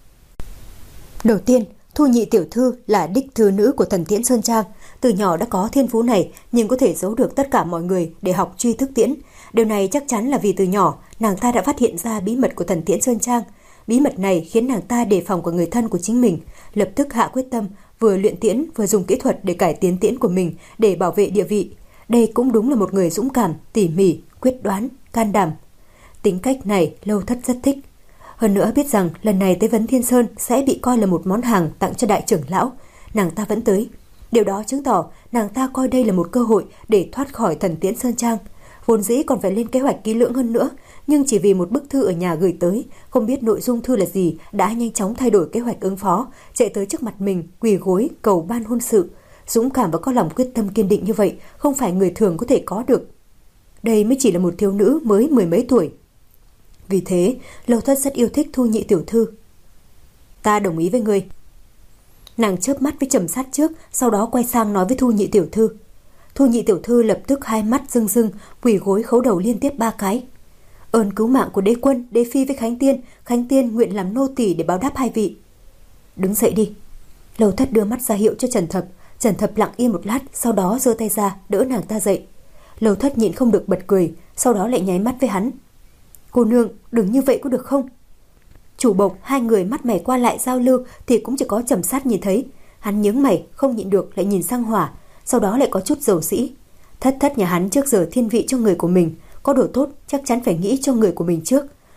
A: Đầu tiên, Thu Nhị tiểu thư là đích thư nữ của Thần Tiễn Sơn Trang, từ nhỏ đã có thiên phú này nhưng có thể giấu được tất cả mọi người để học truy thức tiễn. Điều này chắc chắn là vì từ nhỏ nàng ta đã phát hiện ra bí mật của Thần Tiễn Sơn Trang. Bí mật này khiến nàng ta đề phòng của người thân của chính mình, lập tức hạ quyết tâm vừa luyện tiễn vừa dùng kỹ thuật để cải tiến tiễn của mình để bảo vệ địa vị. Đây cũng đúng là một người dũng cảm, tỉ mỉ, quyết đoán, can đảm. Tính cách này Lâu Thất rất thích. Hơn nữa biết rằng lần này tới Vấn Thiên Sơn sẽ bị coi là một món hàng tặng cho đại trưởng lão, nàng ta vẫn tới. Điều đó chứng tỏ nàng ta coi đây là một cơ hội để thoát khỏi Thần Tiễn Sơn Trang. Vốn dĩ còn phải lên kế hoạch kỹ lưỡng hơn nữa, nhưng chỉ vì một bức thư ở nhà gửi tới, không biết nội dung thư là gì, đã nhanh chóng thay đổi kế hoạch ứng phó, chạy tới trước mặt mình, quỳ gối cầu ban hôn sự. Dũng cảm và có lòng quyết tâm kiên định như vậy không phải người thường có thể có được. Đây mới chỉ là một thiếu nữ mới mười mấy tuổi. Vì thế, Lâu Thất rất yêu thích Thu Nhị tiểu thư. Ta đồng ý với ngươi. Nàng chớp mắt với Trầm Sát trước, sau đó quay sang nói với Thu Nhị tiểu thư. Thu Nhị tiểu thư lập tức hai mắt rưng rưng, quỳ gối khấu đầu liên tiếp ba cái. Ơn cứu mạng của đế quân, đế phi với Khánh Tiên, Khánh Tiên nguyện làm nô tỳ để báo đáp hai vị. Đứng dậy đi. Lâu Thất đưa mắt ra hiệu cho Trần Thập. Trần Thập lặng im một lát, sau đó giơ tay ra đỡ nàng ta dậy. Lâu Thất nhịn không được bật cười, sau đó lại nháy mắt với hắn. Cô nương, đừng như vậy có được không? Chủ Bộc hai người mắt mày qua lại giao lưu thì cũng chỉ có Trầm Sát nhìn thấy. Hắn nhướng mày, không nhịn được lại nhìn sang Hỏa, sau đó lại có chút dầu dĩ. Thất thất nhà hắn trước giờ thiên vị cho người của mình, có đồ tốt chắc chắn phải nghĩ cho người của mình trước.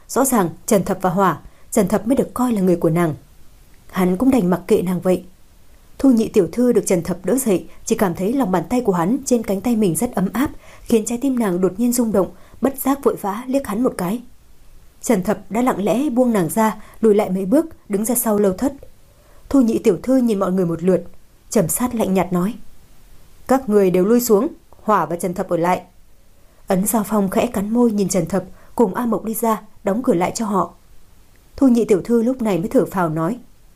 A: Rõ ràng Trần Thập và Hỏa, Trần Thập mới được coi là người của nàng. Hắn cũng đành mặc kệ nàng vậy. Thu Nhị tiểu thư được Trần Thập đỡ dậy, chỉ cảm thấy lòng bàn tay của hắn trên cánh tay mình rất ấm áp, khiến trái tim nàng đột nhiên rung động, bất giác vội vã liếc hắn một cái. Trần Thập đã lặng lẽ buông nàng ra, lùi lại mấy bước, đứng ra sau Lâu Thất. Thu Nhị tiểu thư nhìn mọi người một lượt, Trầm Sát lạnh nhạt nói: "Các người đều lui xuống, Hỏa và Trần Thập ở lại." Ấn Giao Phong khẽ cắn môi nhìn Trần Thập cùng A Mộc đi ra, đóng cửa lại cho họ. Thu Nhị tiểu thư lúc này mới thở phào nói: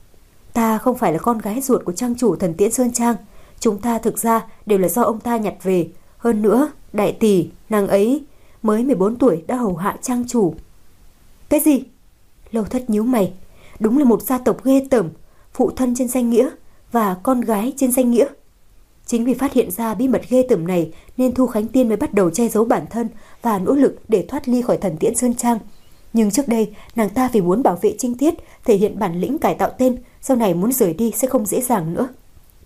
A: "Ta không phải là con gái ruột của trang chủ Thần Tiễn Sơn Trang, chúng ta thực ra đều là do ông ta nhặt về. Hơn nữa, đại tỷ, nàng ấy mới mười bốn tuổi đã hầu hạ trang chủ." "Cái gì?" Lâu Thất nhíu mày. Đúng là một gia tộc ghê tởm, phụ thân trên danh nghĩa và con gái trên danh nghĩa. Chính vì phát hiện ra bí mật ghê tởm này nên Thu Khánh Tiên mới bắt đầu che giấu bản thân và nỗ lực để thoát ly khỏi Thần Tiễn Sơn Trang. Nhưng trước đây, nàng ta vì muốn bảo vệ Trinh Tiết, thể hiện bản lĩnh cải tạo tên, sau này muốn rời đi sẽ không dễ dàng nữa.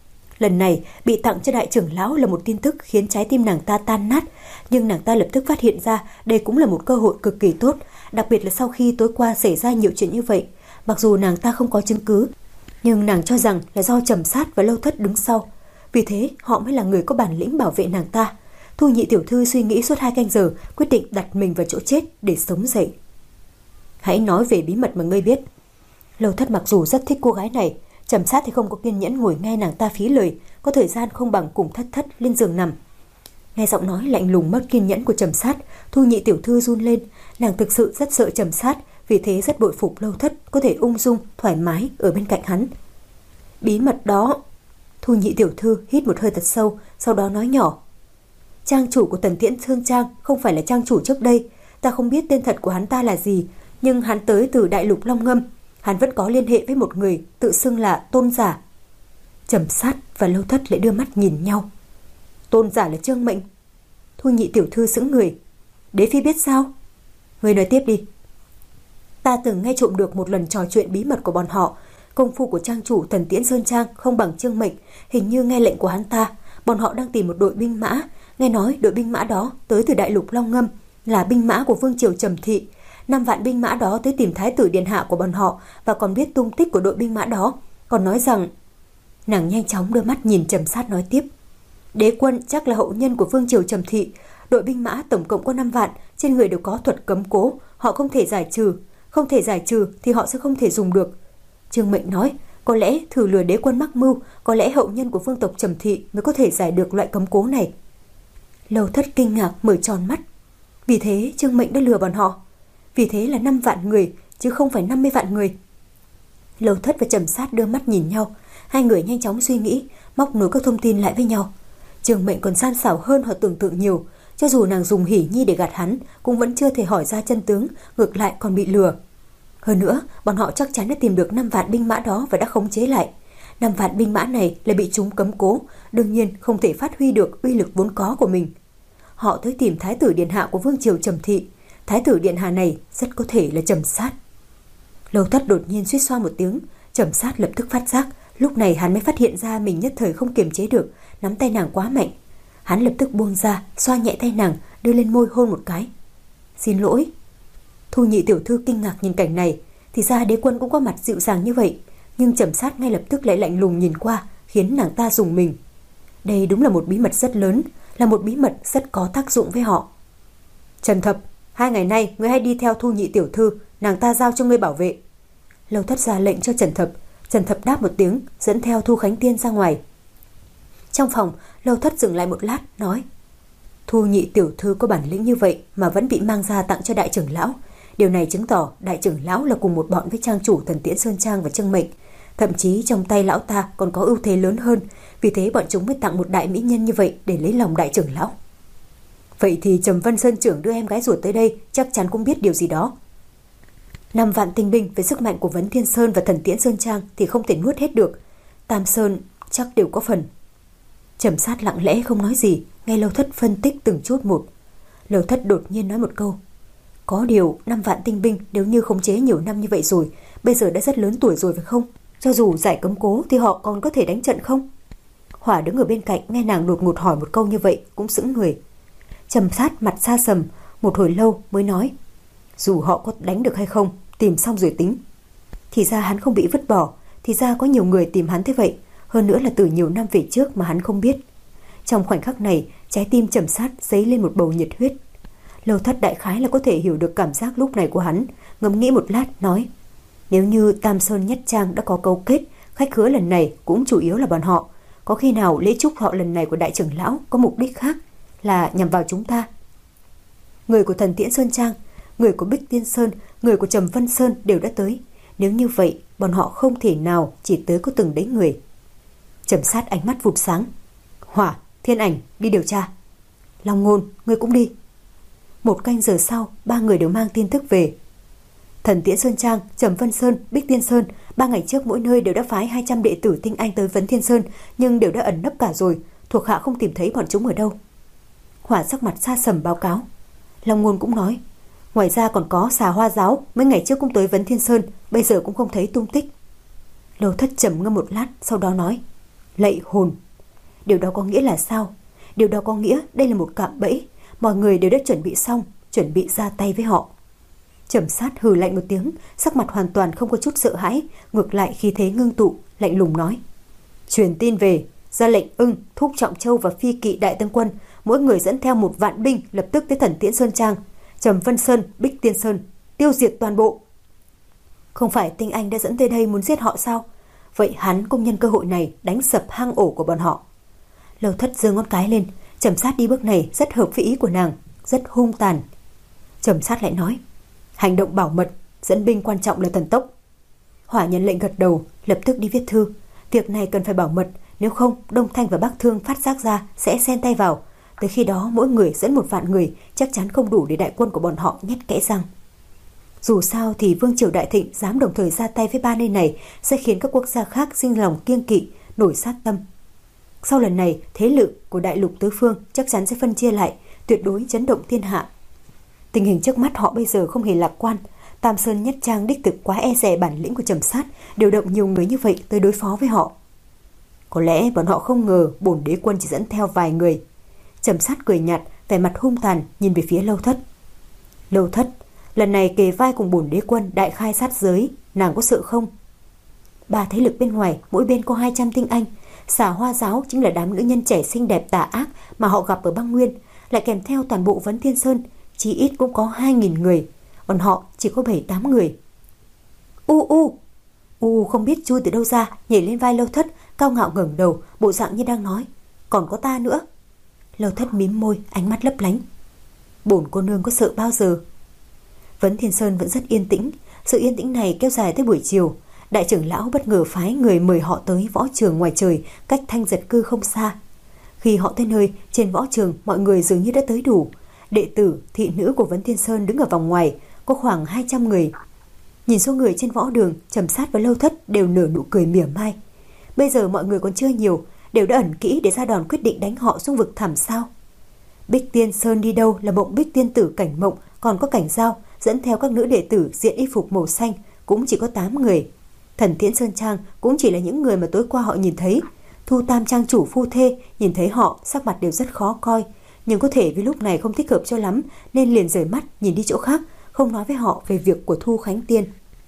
A: Lần này, bị tặng cho đại trưởng lão là một tin tức khiến trái tim nàng ta tan nát, nhưng nàng ta lập tức phát hiện ra đây cũng là một cơ hội cực kỳ tốt, đặc biệt là sau khi tối qua xảy ra nhiều chuyện như vậy. Mặc dù nàng ta không có chứng cứ, nhưng nàng cho rằng là do Trầm Sát và Lâu Thất đứng sau. Vì thế, họ mới là người có bản lĩnh bảo vệ nàng ta. Thu Nhị tiểu thư suy nghĩ suốt hai canh giờ, quyết định đặt mình vào chỗ chết để sống dậy. "Hãy nói về bí mật mà ngươi biết." Lâu Thất mặc dù rất thích cô gái này, Trầm Sát thì không có kiên nhẫn ngồi nghe nàng ta phí lời, có thời gian không bằng cùng Thất Thất lên giường nằm. Nghe giọng nói lạnh lùng mất kiên nhẫn của Trầm Sát, Thu Nhị tiểu thư run lên, nàng thực sự rất sợ Trầm Sát, vì thế rất bội phục Lâu Thất có thể ung dung, thoải mái ở bên cạnh hắn. "Bí mật đó..." Thu Nhị tiểu thư hít một hơi thật sâu, sau đó nói nhỏ: "Trang chủ của Thần Tiễn Sơn Trang không phải là trang chủ trước đây, ta không biết tên thật của hắn ta là gì, nhưng hắn tới từ đại lục Long Ngâm, hắn vẫn có liên hệ với một người tự xưng là Tôn Giả." Trầm Sát và Lâu Thất lại đưa mắt nhìn nhau. "Tôn Giả là Trương Mệnh?" Thu Nhị tiểu thư sững người. "Đế phi biết sao?" "Ngươi nói tiếp đi." "Ta từng nghe trộm được một lần trò chuyện bí mật của bọn họ. Công phu của trang chủ Thần Tiễn Sơn Trang không bằng Trương Mệnh, hình như nghe lệnh của hắn ta, bọn họ đang tìm một đội binh mã. Nghe nói đội binh mã đó tới từ đại lục Long Ngâm, là binh mã của vương triều Trầm Thị. Năm vạn binh mã đó tới tìm thái tử điện hạ của bọn họ và còn biết tung tích của đội binh mã đó, còn nói rằng..." Nàng nhanh chóng đưa mắt nhìn Trầm Sát nói tiếp: "Đế quân chắc là hậu nhân của vương triều Trầm Thị. Đội binh mã tổng cộng có năm vạn, trên người đều có thuật cấm cố, họ không thể giải trừ, không thể giải trừ thì họ sẽ không thể dùng được." Trương Mệnh nói: "Có lẽ thử lừa đế quân mắc mưu, có lẽ hậu nhân của vương tộc Trầm Thị mới có thể giải được loại cấm cố này." Lâu Thất kinh ngạc mở tròn mắt. Vì thế Trương Mệnh đã lừa bọn họ, vì thế là năm vạn người chứ không phải năm mươi vạn người. Lâu Thất và Trầm Sát đưa mắt nhìn nhau, hai người nhanh chóng suy nghĩ, móc nối các thông tin lại với nhau. Trương Mệnh còn gian xảo hơn họ tưởng tượng nhiều, cho dù nàng dùng Hỉ Nhi để gạt hắn, cũng vẫn chưa thể hỏi ra chân tướng, ngược lại còn bị lừa. Hơn nữa, bọn họ chắc chắn đã tìm được năm vạn binh mã đó và đã khống chế lại. Năm vạn binh mã này là bị chúng cấm cố, đương nhiên không thể phát huy được uy lực vốn có của mình. Họ tới tìm thái tử điện hạ của vương triều Trầm Thị. Thái tử điện hạ này rất có thể là Trầm Sát. Lâu Thất đột nhiên suýt xoa một tiếng, Trầm Sát lập tức phát giác. Lúc này hắn mới phát hiện ra mình nhất thời không kiềm chế được, nắm tay nàng quá mạnh. Hắn lập tức buông ra, xoa nhẹ tay nàng, đưa lên môi hôn một cái. "Xin lỗi." Thu Nhị tiểu thư kinh ngạc nhìn cảnh này, thì ra đế quân cũng có mặt dịu dàng như vậy, nhưng Trầm Sát ngay lập tức lại lạnh lùng nhìn qua, khiến nàng ta rùng mình. Đây đúng là một bí mật rất lớn, là một bí mật rất có tác dụng với họ. "Trần Thập, hai ngày nay ngươi hãy đi theo Thu Nhị tiểu thư, nàng ta giao cho ngươi bảo vệ." Lâu Thất ra lệnh cho Trần Thập. Trần Thập đáp một tiếng, dẫn theo Thu Khánh Tiên ra ngoài. Trong phòng, Lâu Thất dừng lại một lát, nói: "Thu Nhị tiểu thư có bản lĩnh như vậy mà vẫn bị mang ra tặng cho đại trưởng lão. Điều này chứng tỏ đại trưởng lão là cùng một bọn với trang chủ Thần Tiễn Sơn Trang và Trương Mệnh. Thậm chí trong tay lão ta còn có ưu thế lớn hơn, vì thế bọn chúng mới tặng một đại mỹ nhân như vậy để lấy lòng đại trưởng lão." "Vậy thì Trầm Vân Sơn trưởng đưa em gái ruột tới đây chắc chắn cũng biết điều gì đó." Năm vạn tinh binh với sức mạnh của Vấn Thiên Sơn và Thần Tiễn Sơn Trang thì không thể nuốt hết được. Tam Sơn chắc đều có phần. Trầm Sát lặng lẽ không nói gì, nghe Lâu Thất phân tích từng chút một. Lâu Thất đột nhiên nói một câu: "Có điều năm vạn tinh binh nếu như khống chế nhiều năm như vậy rồi, bây giờ đã rất lớn tuổi rồi phải không? Cho dù giải cấm cố thì họ còn có thể đánh trận không?" Hỏa đứng ở bên cạnh nghe nàng đột ngột hỏi một câu như vậy cũng sững người. Trầm Sát mặt xa sầm, một hồi lâu mới nói: Dù họ có đánh được hay không, tìm xong rồi tính. Thì ra hắn không bị vứt bỏ, thì ra có nhiều người tìm hắn thế vậy, hơn nữa là từ nhiều năm về trước mà hắn không biết. Trong khoảnh khắc này, trái tim Trầm Sát dấy lên một bầu nhiệt huyết. Lâu Thất đại khái là có thể hiểu được cảm giác lúc này của hắn, ngẫm nghĩ một lát nói: nếu như Tam Sơn Nhất Trang đã có câu kết, khách khứa lần này cũng chủ yếu là bọn họ, có khi nào lễ chúc họ lần này của đại trưởng lão có mục đích khác, là nhằm vào chúng ta? Người của Thần Tiễn Sơn Trang, người của Bích Tiên Sơn, người của Trầm Vân Sơn đều đã tới. Nếu như vậy, bọn họ không thể nào chỉ tới có từng đấy người. Trầm Sát ánh mắt vụt sáng. Hỏa, Thiên Ảnh, đi điều tra. Long Ngôn, ngươi cũng đi. Một canh giờ sau, ba người đều mang tin tức về. Thần Tiễn Sơn Trang, Trầm Vân Sơn, Bích Tiên Sơn, ba ngày trước mỗi nơi đều đã phái hai trăm đệ tử tinh anh tới Vấn Thiên Sơn, nhưng đều đã ẩn nấp cả rồi, thuộc hạ không tìm thấy bọn chúng ở đâu. Hỏa sắc mặt xa sầm báo cáo. Long Ngôn cũng nói, ngoài ra còn có Xà Hoa Giáo, mấy ngày trước cũng tới Vấn Thiên Sơn, bây giờ cũng không thấy tung tích. Lâu Thất trầm ngâm một lát, sau đó nói, lạy hồn. Điều đó có nghĩa là sao? Điều đó có nghĩa đây là một cạm bẫy, mọi người đều đã chuẩn bị xong, chuẩn bị ra tay với họ. Trầm Sát hừ lạnh một tiếng, sắc mặt hoàn toàn không có chút sợ hãi, ngược lại khí thế ngưng tụ, lạnh lùng nói, truyền tin về, ra lệnh Ưng, Thúc Trọng Châu và Phi Kỵ đại tướng quân, mỗi người dẫn theo một vạn binh lập tức tới Thần Tiễn Sơn Trang, Trầm Vân Sơn, Bích Tiên Sơn, tiêu diệt toàn bộ. Không phải Tinh Anh đã dẫn tới đây muốn giết họ sao? Vậy hắn cũng nhân cơ hội này đánh sập hang ổ của bọn họ. Lâu Thất giơ ngón cái lên, Trầm Sát đi bước này rất hợp với ý của nàng, rất hung tàn. Trầm Sát lại nói, hành động bảo mật, dẫn binh quan trọng là thần tốc. Hỏa nhận lệnh gật đầu, lập tức đi viết thư. Việc này cần phải bảo mật, nếu không Đông Thanh và Bắc Thương phát giác ra sẽ xen tay vào. Tới khi đó mỗi người dẫn một vạn người, chắc chắn không đủ để đại quân của bọn họ nhét kẽ răng. Dù sao thì Vương Triều Đại Thịnh dám đồng thời ra tay với ba nơi này sẽ khiến các quốc gia khác sinh lòng kiêng kỵ, nổi sát tâm. Sau lần này, thế lực của đại lục tứ phương chắc chắn sẽ phân chia lại, tuyệt đối chấn động thiên hạ. Tình hình trước mắt họ bây giờ không hề lạc quan. Tam Sơn Nhất Trang đích thực quá e dè bản lĩnh của Trầm Sát, điều động nhiều người như vậy tới đối phó với họ. Có lẽ bọn họ không ngờ bổn đế quân chỉ dẫn theo vài người. Trầm Sát cười nhạt, vẻ mặt hung tàn nhìn về phía Lâu Thất. Lâu Thất, lần này kề vai cùng bổn đế quân đại khai sát giới, nàng có sợ không? Ba thế lực bên ngoài, mỗi bên có hai trăm tinh anh. Xà Hoa Giáo chính là đám nữ nhân trẻ xinh đẹp tà ác mà họ gặp ở băng nguyên, lại kèm theo toàn bộ Vấn Thiên Sơn, chỉ ít cũng có hai nghìn người, còn họ chỉ có bảy tám người. U u u không biết chui từ đâu ra, nhảy lên vai Lâu Thất, cao ngạo ngẩng đầu, bộ dạng như đang nói, còn có ta nữa. Lâu Thất mím môi, ánh mắt lấp lánh. Bổn cô nương có sợ bao giờ? Vấn Thiên Sơn vẫn rất yên tĩnh, sự yên tĩnh này kéo dài tới buổi chiều. Đại trưởng lão bất ngờ phái người mời họ tới võ trường ngoài trời, cách Thanh Giật Cư không xa. Khi họ tới nơi, trên võ trường mọi người dường như đã tới đủ. Đệ tử, thị nữ của Vấn Thiên Sơn đứng ở vòng ngoài, có khoảng hai trăm người. Nhìn số người trên võ đường, Trầm Sát và Lâu Thất đều nở nụ cười mỉa mai. Bây giờ mọi người còn chưa nhiều, đều đã ẩn kỹ để ra đòn quyết định đánh họ xuống vực thẳm sao. Bích Tiên Sơn đi đâu là Mộng Bích Tiên Tử Cảnh Mộng, còn có Cảnh Giao dẫn theo các nữ đệ tử diện y phục màu xanh, cũng chỉ có tám người. Thần Tiễn Sơn Trang cũng chỉ là những người mà tối qua họ nhìn thấy. Thu Tam Trang chủ phu thê nhìn thấy họ sắc mặt đều rất khó coi, nhưng có thể vì lúc này không thích hợp cho lắm nên liền rời mắt nhìn đi chỗ khác, không nói với họ về việc của Thu Khánh Tiên.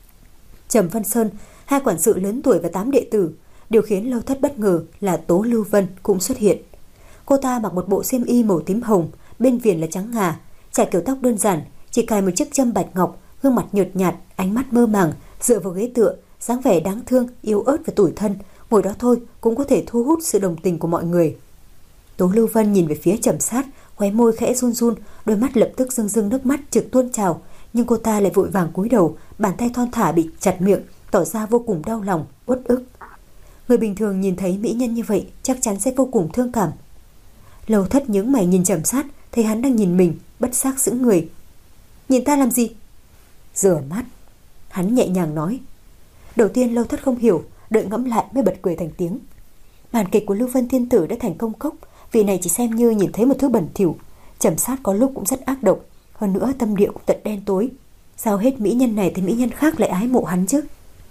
A: Trầm Vân Sơn, hai quản sự lớn tuổi và tám đệ tử. Điều khiến Lâu Thất bất ngờ là Tố Lưu Vân cũng xuất hiện. Cô ta mặc một bộ xiêm y màu tím hồng, bên viền là trắng ngà, trải kiểu tóc đơn giản, chỉ cài một chiếc châm bạch ngọc, gương mặt nhợt nhạt, ánh mắt mơ màng, dựa vào ghế tựa, dáng vẻ đáng thương, yếu ớt và tủi thân, ngồi đó thôi cũng có thể thu hút sự đồng tình của mọi người. Tố Lưu Vân nhìn về phía Trầm Sát, khóe môi khẽ run run, đôi mắt lập tức rưng rưng nước mắt trực tuôn trào, nhưng cô ta lại vội vàng cúi đầu, bàn tay thon thả bị chặt miệng, tỏ ra vô cùng đau lòng, uất ức. Người bình thường nhìn thấy mỹ nhân như vậy chắc chắn sẽ vô cùng thương cảm. Lâu Thất nhướng mày nhìn Trầm Sát, thấy hắn đang nhìn mình, bất giác sững người. Nhìn ta làm gì? Rửa mắt. Hắn nhẹ nhàng nói. Đầu tiên Lâu Thất không hiểu, đợi ngẫm lại mới bật cười thành tiếng. Màn kịch của Lưu Vân Thiên Tử đã thành công cốc, vị này chỉ xem như nhìn thấy một thứ bẩn thỉu. Trầm Sát có lúc cũng rất ác độc, hơn nữa tâm địa cũng tận đen tối. Sao hết mỹ nhân này tới mỹ nhân khác lại ái mộ hắn chứ?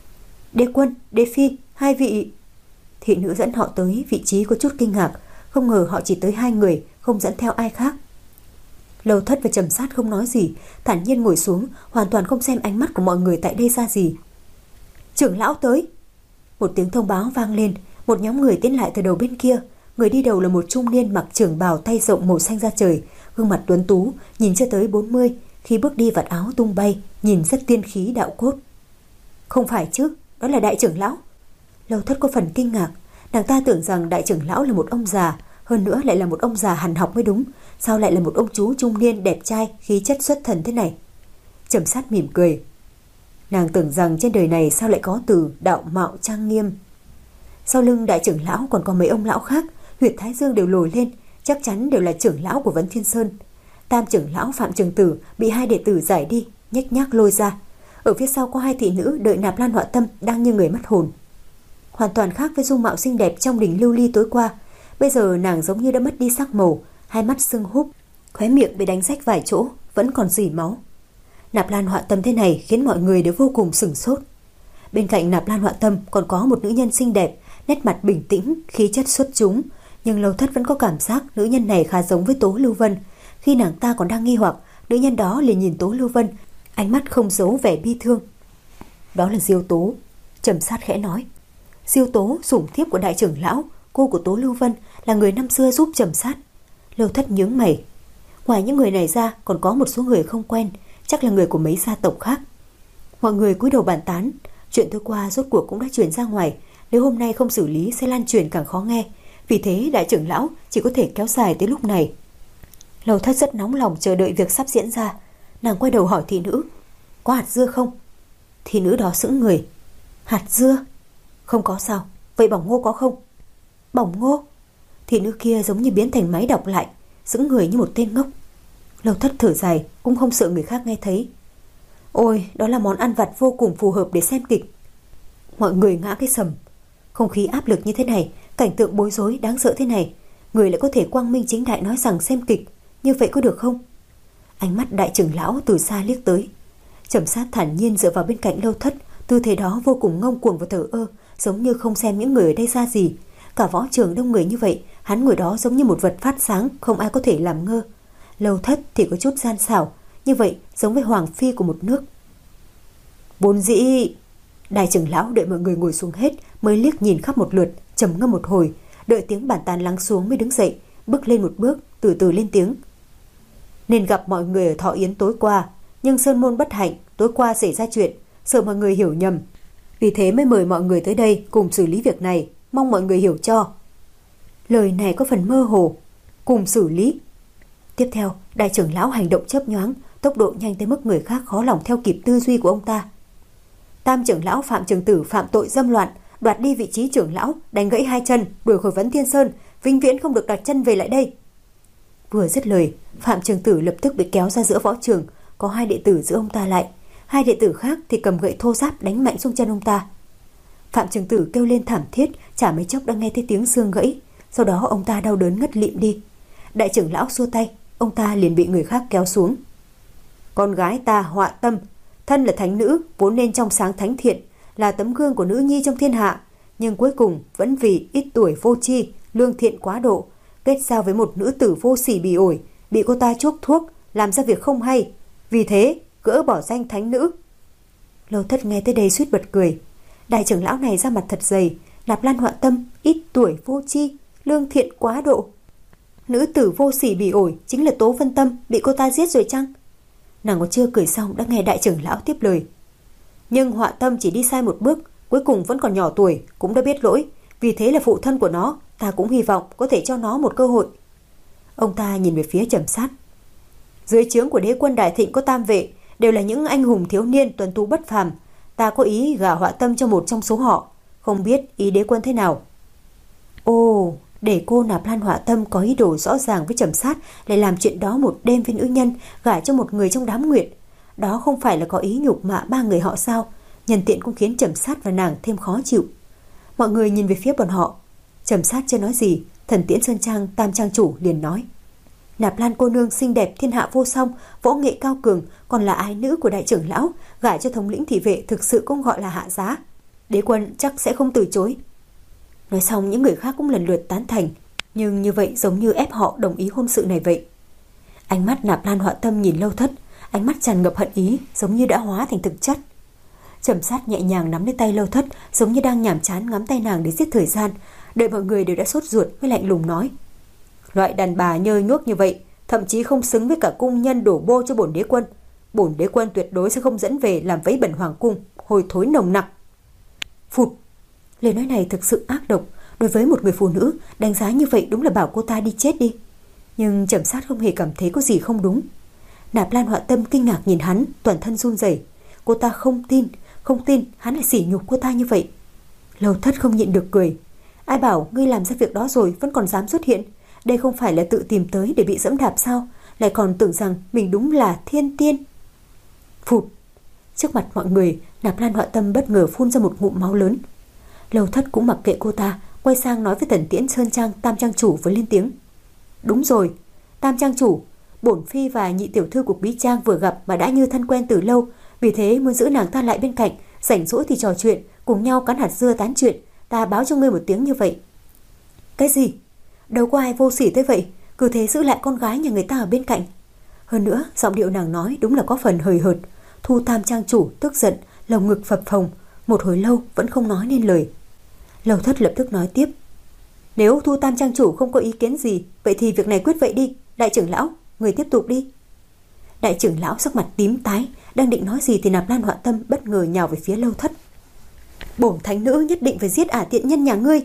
A: Đế quân, đế phi, hai vị. Thị nữ dẫn họ tới vị trí có chút kinh ngạc, không ngờ họ chỉ tới hai người, không dẫn theo ai khác. Lâu Thất và Trầm Sát không nói gì, thản nhiên ngồi xuống, hoàn toàn không xem ánh mắt của mọi người tại đây ra gì. Trưởng lão tới. Một tiếng thông báo vang lên, một nhóm người tiến lại từ đầu bên kia. Người đi đầu là một trung niên mặc trường bào tay rộng màu xanh da trời, gương mặt tuấn tú, nhìn chưa tới bốn mươi, khi bước đi vạt áo tung bay, nhìn rất tiên khí đạo cốt. Không phải chứ, đó là đại trưởng lão. Lâu Thất có phần kinh ngạc, nàng ta tưởng rằng đại trưởng lão là một ông già, hơn nữa lại là một ông già hằn học mới đúng, sao lại là một ông chú trung niên đẹp trai, khí chất xuất thần thế này? Trầm Sát mỉm cười. Nàng tưởng rằng trên đời này sao lại có từ đạo mạo trang nghiêm. Sau lưng đại trưởng lão còn có mấy ông lão khác, huyệt thái dương đều lồi lên, chắc chắn đều là trưởng lão của Vấn Thiên Sơn. Tam trưởng lão Phạm Trường Tử bị hai đệ tử giải đi, nhếch nhác lôi ra. Ở phía sau có hai thị nữ đợi Nạp Lan Họa Tâm đang như người mất hồn. Hoàn toàn khác với dung mạo xinh đẹp trong đỉnh lưu ly tối qua. Bây giờ nàng giống như đã mất đi sắc màu, hai mắt sưng húp, khóe miệng bị đánh rách vài chỗ, vẫn còn rỉ máu. Nạp Lan Họa Tâm thế này khiến mọi người đều vô cùng sửng sốt. Bên cạnh Nạp Lan Họa Tâm còn có một nữ nhân xinh đẹp, nét mặt bình tĩnh, khí chất xuất chúng, nhưng Lâu Thất vẫn có cảm giác nữ nhân này khá giống với Tố Lưu Vân. Khi nàng ta còn đang nghi hoặc, nữ nhân đó liền nhìn Tố Lưu Vân, ánh mắt không giấu vẻ bi thương. Đó là Diêu Tố. Trầm Sát khẽ nói. Diêu Tố, sủng thiếp của đại trưởng lão, cô của Tố Lưu Vân, là người năm xưa giúp Trầm Sát. Lâu Thất nhướng mày. Ngoài những người này ra còn có một số người không quen, chắc là người của mấy gia tộc khác. Mọi người cúi đầu bàn tán. Chuyện tối qua rốt cuộc cũng đã truyền ra ngoài, nếu hôm nay không xử lý sẽ lan truyền càng khó nghe. Vì thế đại trưởng lão chỉ có thể kéo dài tới lúc này. Lâu Thất rất nóng lòng chờ đợi việc sắp diễn ra. Nàng quay đầu hỏi thị nữ, có hạt dưa không? Thị nữ đó sững người. Hạt dưa? Không có sao. Vậy bỏng ngô có không? Bỏng ngô? Thị nữ kia giống như biến thành máy đọc lại, sững người như một tên ngốc. Lâu Thất thở dài, cũng không sợ người khác nghe thấy. Ôi, đó là món ăn vặt vô cùng phù hợp để xem kịch. Mọi người ngã cái sầm. Không khí áp lực như thế này, cảnh tượng bối rối đáng sợ thế này, người lại có thể quang minh chính đại nói rằng xem kịch, như vậy có được không? Ánh mắt đại trưởng lão từ xa liếc tới. Trầm Sát thản nhiên dựa vào bên cạnh Lâu Thất, tư thế đó vô cùng ngông cuồng và thờ ơ, giống như không xem những người ở đây ra gì. Cả võ trường đông người như vậy, hắn ngồi đó giống như một vật phát sáng, không ai có thể làm ngơ. Lâu Thất thì có chút gian xảo, như vậy giống với hoàng phi của một nước. Vốn dĩ đại trưởng lão đợi mọi người ngồi xuống hết mới liếc nhìn khắp một lượt, trầm ngâm một hồi, đợi tiếng bàn tán lắng xuống mới đứng dậy, bước lên một bước, từ từ lên tiếng. Nên gặp mọi người ở thọ yến tối qua, nhưng sơn môn bất hạnh, tối qua xảy ra chuyện, sợ mọi người hiểu nhầm, vì thế mới mời mọi người tới đây cùng xử lý việc này, mong mọi người hiểu cho. Lời này có phần mơ hồ. Cùng xử lý. Tiếp theo, đại trưởng lão hành động chớp nhoáng, tốc độ nhanh tới mức người khác khó lòng theo kịp tư duy của ông ta. Tam trưởng lão Phạm Trường Tử phạm tội dâm loạn, đoạt đi vị trí trưởng lão, đánh gãy hai chân, đuổi khỏi Vấn Thiên Sơn, vĩnh viễn không được đặt chân về lại đây. Vừa dứt lời, Phạm Trường Tử lập tức bị kéo ra giữa võ trường, có hai đệ tử giữ ông ta lại, hai đệ tử khác thì cầm gậy thô ráp đánh mạnh xuống chân ông ta. Phạm Trường Tử kêu lên thảm thiết, chả mấy chốc đã nghe thấy tiếng xương gãy, sau đó ông ta đau đớn ngất lịm đi. Đại trưởng lão xua tay, ông ta liền bị người khác kéo xuống. Con gái ta Họa Tâm, thân là thánh nữ, vốn nên trong sáng thánh thiện, là tấm gương của nữ nhi trong thiên hạ, nhưng cuối cùng vẫn vì ít tuổi vô tri, lương thiện quá độ, kết giao với một nữ tử vô sỉ bỉ ổi, bị cô ta chuốc thuốc, làm ra việc không hay, vì thế gỡ bỏ danh thánh nữ. Lâu Thất nghe tới đây suýt bật cười. Đại trưởng lão này ra mặt thật dày. Nạp Lan Họa Tâm, ít tuổi vô tri, lương thiện quá độ. Nữ tử vô sỉ bỉ ổi chính là Tố Vân Tâm, bị cô ta giết rồi chăng? Nàng còn chưa cười xong đã nghe đại trưởng lão tiếp lời. Nhưng Họa Tâm chỉ đi sai một bước, cuối cùng vẫn còn nhỏ tuổi, cũng đã biết lỗi, vì thế là phụ thân của nó, ta cũng hy vọng có thể cho nó một cơ hội. Ông ta nhìn về phía Trầm Sát. Dưới trướng của đế quân Đại Thịnh có tam vệ, đều là những anh hùng thiếu niên tuấn tú bất phàm, ta có ý gả Họa Tâm cho một trong số họ, không biết ý đế quân thế nào. Ồ, để cô Nạp Lan Họa Tâm có ý đồ rõ ràng với Trầm Sát, lại làm chuyện đó một đêm với nữ nhân, gả cho một người trong đám nguyệt, đó không phải là có ý nhục mạ ba người họ sao? Nhân tiện cũng khiến Trầm Sát và nàng thêm khó chịu. Mọi người nhìn về phía bọn họ. Trầm Sát chưa nói gì, Thần Tiễn Sơn Trang tam trang chủ liền nói. Nạp Lan cô nương xinh đẹp thiên hạ vô song, võ nghệ cao cường, còn là ái nữ của đại trưởng lão, gả cho thống lĩnh thị vệ thực sự cũng gọi là hạ giá. Đế quân chắc sẽ không từ chối. Nói xong những người khác cũng lần lượt tán thành, nhưng như vậy giống như ép họ đồng ý hôn sự này vậy. Ánh mắt Nạp Lan Họa Tâm nhìn Lâu Thất, ánh mắt tràn ngập hận ý, giống như đã hóa thành thực chất. Trầm Sát nhẹ nhàng nắm lấy tay Lâu Thất, giống như đang nhàm chán ngắm tay nàng để giết thời gian. Đợi mọi người đều đã sốt ruột mới lạnh lùng nói: loại đàn bà nhơ nhuốc như vậy, thậm chí không xứng với cả cung nhân đổ bô cho bổn đế quân. Bổn đế quân tuyệt đối sẽ không dẫn về làm vấy bẩn hoàng cung, hôi thối nồng nặc. Phụt! Lời nói này thực sự ác độc. Đối với một người phụ nữ, đánh giá như vậy đúng là bảo cô ta đi chết đi. Nhưng Trầm Sát không hề cảm thấy có gì không đúng. Nạp Lan Họa Tâm kinh ngạc nhìn hắn, toàn thân run rẩy. Cô ta không tin, không tin hắn lại sỉ nhục cô ta như vậy. Lâu Thất không nhịn được cười. Ai bảo ngươi làm ra việc đó rồi vẫn còn dám xuất hiện? Đây không phải là tự tìm tới để bị dẫm đạp sao? Lại còn tưởng rằng mình đúng là thiên tiên. Phụt! Trước mặt mọi người, Nạp Lan Họa Tâm bất ngờ phun ra một ngụm máu lớn. Lâu Thất cũng mặc kệ cô ta, quay sang nói với Thần Tiễn Sơn Trang Tam Trang chủ với lên tiếng: đúng rồi, Tam Trang chủ, bổn phi và nhị tiểu thư của Bí Trang vừa gặp mà đã như thân quen từ lâu, vì thế muốn giữ nàng ta lại bên cạnh, rảnh rỗi thì trò chuyện, cùng nhau cắn hạt dưa tán chuyện. Ta báo cho ngươi một tiếng như vậy. Cái gì? Đâu có ai vô sỉ tới vậy, cứ thế giữ lại con gái nhà người ta ở bên cạnh. Hơn nữa, giọng điệu nàng nói đúng là có phần hời hợt. Thu Tam Trang chủ tức giận, lồng ngực phập phồng, một hồi lâu vẫn không nói nên lời. Lâu Thất lập tức nói tiếp: nếu Thu Tam Trang chủ không có ý kiến gì, vậy thì việc này quyết vậy đi. Đại trưởng lão, người tiếp tục đi. Đại trưởng lão sắc mặt tím tái, đang định nói gì thì Nạp Lan Họa Tâm bất ngờ nhào về phía Lâu Thất. Bổn thánh nữ nhất định phải giết ả tiện nhân nhà ngươi.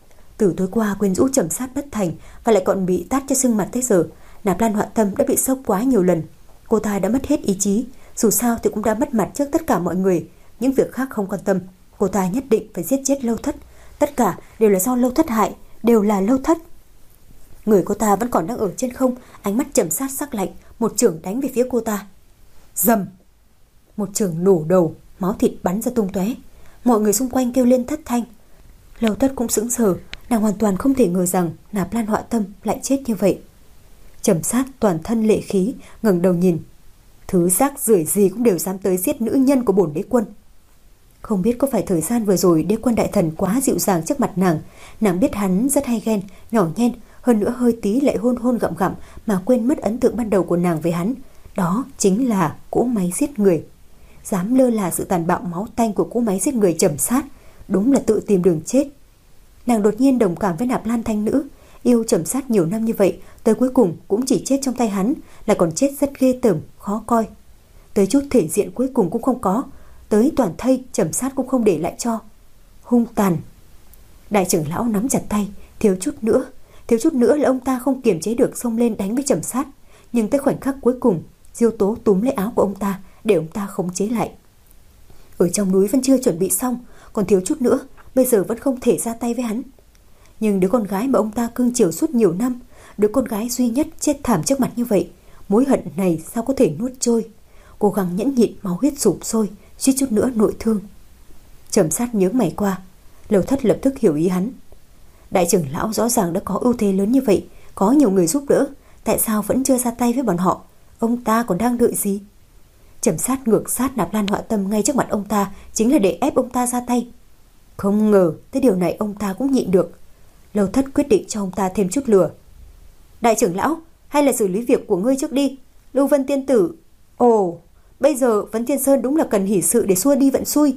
A: Từ tối qua quyến rũ Trầm Sát bất thành và lại còn bị tát cho sưng mặt tới giờ, Nạp Lan Họa Tâm đã bị sốc quá nhiều lần. Cô ta đã mất hết ý chí, dù sao thì cũng đã mất mặt trước tất cả mọi người. Những việc khác không quan tâm, cô ta nhất định phải giết chết Lâu Thất. Tất cả đều là do Lâu Thất hại, đều là Lâu Thất. Người cô ta vẫn còn đang ở trên không, ánh mắt Trầm Sát sắc lạnh, một chưởng đánh về phía cô ta. Rầm! Một chưởng nổ đầu, máu thịt bắn ra tung tóe. Mọi người xung quanh kêu lên thất thanh. Lâu Thất cũng sững sờ, nàng hoàn toàn không thể ngờ rằng Nạp Lan Họa Tâm lại chết như vậy. Trầm Sát toàn thân lệ khí, ngẩng đầu nhìn. Thứ rác rưởi gì cũng đều dám tới giết nữ nhân của bổn đế quân. Không biết có phải thời gian vừa rồi đế quân đại thần quá dịu dàng trước mặt nàng, nàng biết hắn rất hay ghen, nhỏ nhen, hơn nữa hơi tí lại hôn hôn gặm gặm mà quên mất ấn tượng ban đầu của nàng với hắn. Đó chính là cỗ máy giết người. Dám lơ là sự tàn bạo máu tanh của cỗ máy giết người Trầm Sát, đúng là tự tìm đường chết. Nàng đột nhiên đồng cảm với Nạp Lan thanh nữ, yêu Trầm Sát nhiều năm như vậy, tới cuối cùng cũng chỉ chết trong tay hắn, lại còn chết rất ghê tởm, khó coi. Tới chút thể diện cuối cùng cũng không có, tới toàn thây Trầm Sát cũng không để lại cho. Hung tàn. Đại trưởng lão nắm chặt tay, thiếu chút nữa, thiếu chút nữa là ông ta không kiềm chế được xông lên đánh với Trầm Sát, nhưng tới khoảnh khắc cuối cùng, Diêu Tố túm lấy áo của ông ta để ông ta khống chế lại. Ở trong núi vẫn chưa chuẩn bị xong, còn thiếu chút nữa, bây giờ vẫn không thể ra tay với hắn. Nhưng đứa con gái mà ông ta cưng chiều suốt nhiều năm, đứa con gái duy nhất chết thảm trước mặt như vậy, mối hận này sao có thể nuốt trôi. Cố gắng nhẫn nhịn, máu huyết sụp sôi, suýt chút nữa nội thương. Trầm Sát nhướng mày qua. Lâu Thất lập tức hiểu ý hắn. Đại trưởng lão rõ ràng đã có ưu thế lớn như vậy, có nhiều người giúp đỡ, tại sao vẫn chưa ra tay với bọn họ? Ông ta còn đang đợi gì? Trầm Sát ngược sát Nạp Lan Họa Tâm ngay trước mặt ông ta, chính là để ép ông ta ra tay. Không ngờ tới điều này ông ta cũng nhịn được. Lâu Thất quyết định cho ông ta thêm chút lửa. Đại trưởng lão, hay là xử lý việc của ngươi trước đi. Lưu Vân tiên tử. Ồ, bây giờ Vấn Thiên Sơn đúng là cần hỷ sự để xua đi vận xui.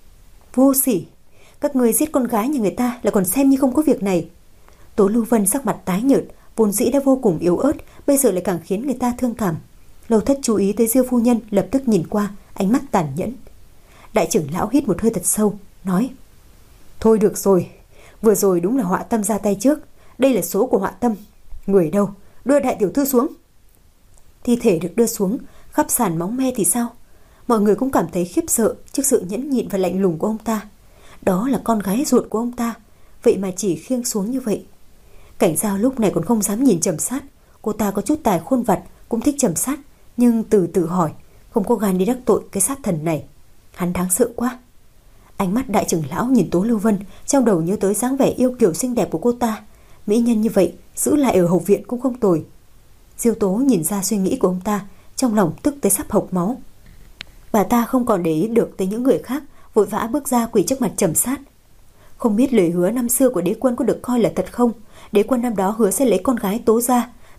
A: Vô sỉ, các ngươi giết con gái nhà người ta là còn xem như không có việc này. Tố Lưu Vân sắc mặt tái nhợt, vốn dĩ đã vô cùng yếu ớt, bây giờ lại càng khiến người ta thương cảm. Lâu Thất chú ý tới Diêu phu nhân, lập tức nhìn qua, ánh mắt tàn nhẫn. Đại trưởng lão hít một hơi thật sâu, nói: thôi được rồi, vừa rồi đúng là Họa Tâm ra tay trước, đây là số của Họa Tâm. Người đâu, đưa đại tiểu thư xuống. Thi thể được đưa xuống, khắp sàn máu me thì sao? Mọi người cũng cảm thấy khiếp sợ trước sự nhẫn nhịn và lạnh lùng của ông ta. Đó là con gái ruột của ông ta, vậy mà chỉ khiêng xuống như vậy. Cảnh Giao lúc này còn không dám nhìn Trầm Sát. Cô ta có chút tài khôn vặt, cũng thích Trầm Sát, nhưng từ từ hỏi, không có gan đi đắc tội cái sát thần này. Hắn đáng sợ quá. Ánh mắt đại trưởng lão nhìn Tố Lưu Vân, trong đầu nhớ tới dáng vẻ yêu kiều xinh đẹp của cô ta. Mỹ nhân như vậy, giữ lại ở hậu viện cũng không tồi. Diêu Tố nhìn ra suy nghĩ của ông ta, trong lòng tức tới sắp hộc máu. Bà ta không còn để ý được tới những người khác, vội vã bước ra quỳ trước mặt Trầm Sát. Không biết lời hứa năm xưa của đế quân có được coi là thật không? Đế quân năm đó hứa sẽ lấy con gái Tố ra,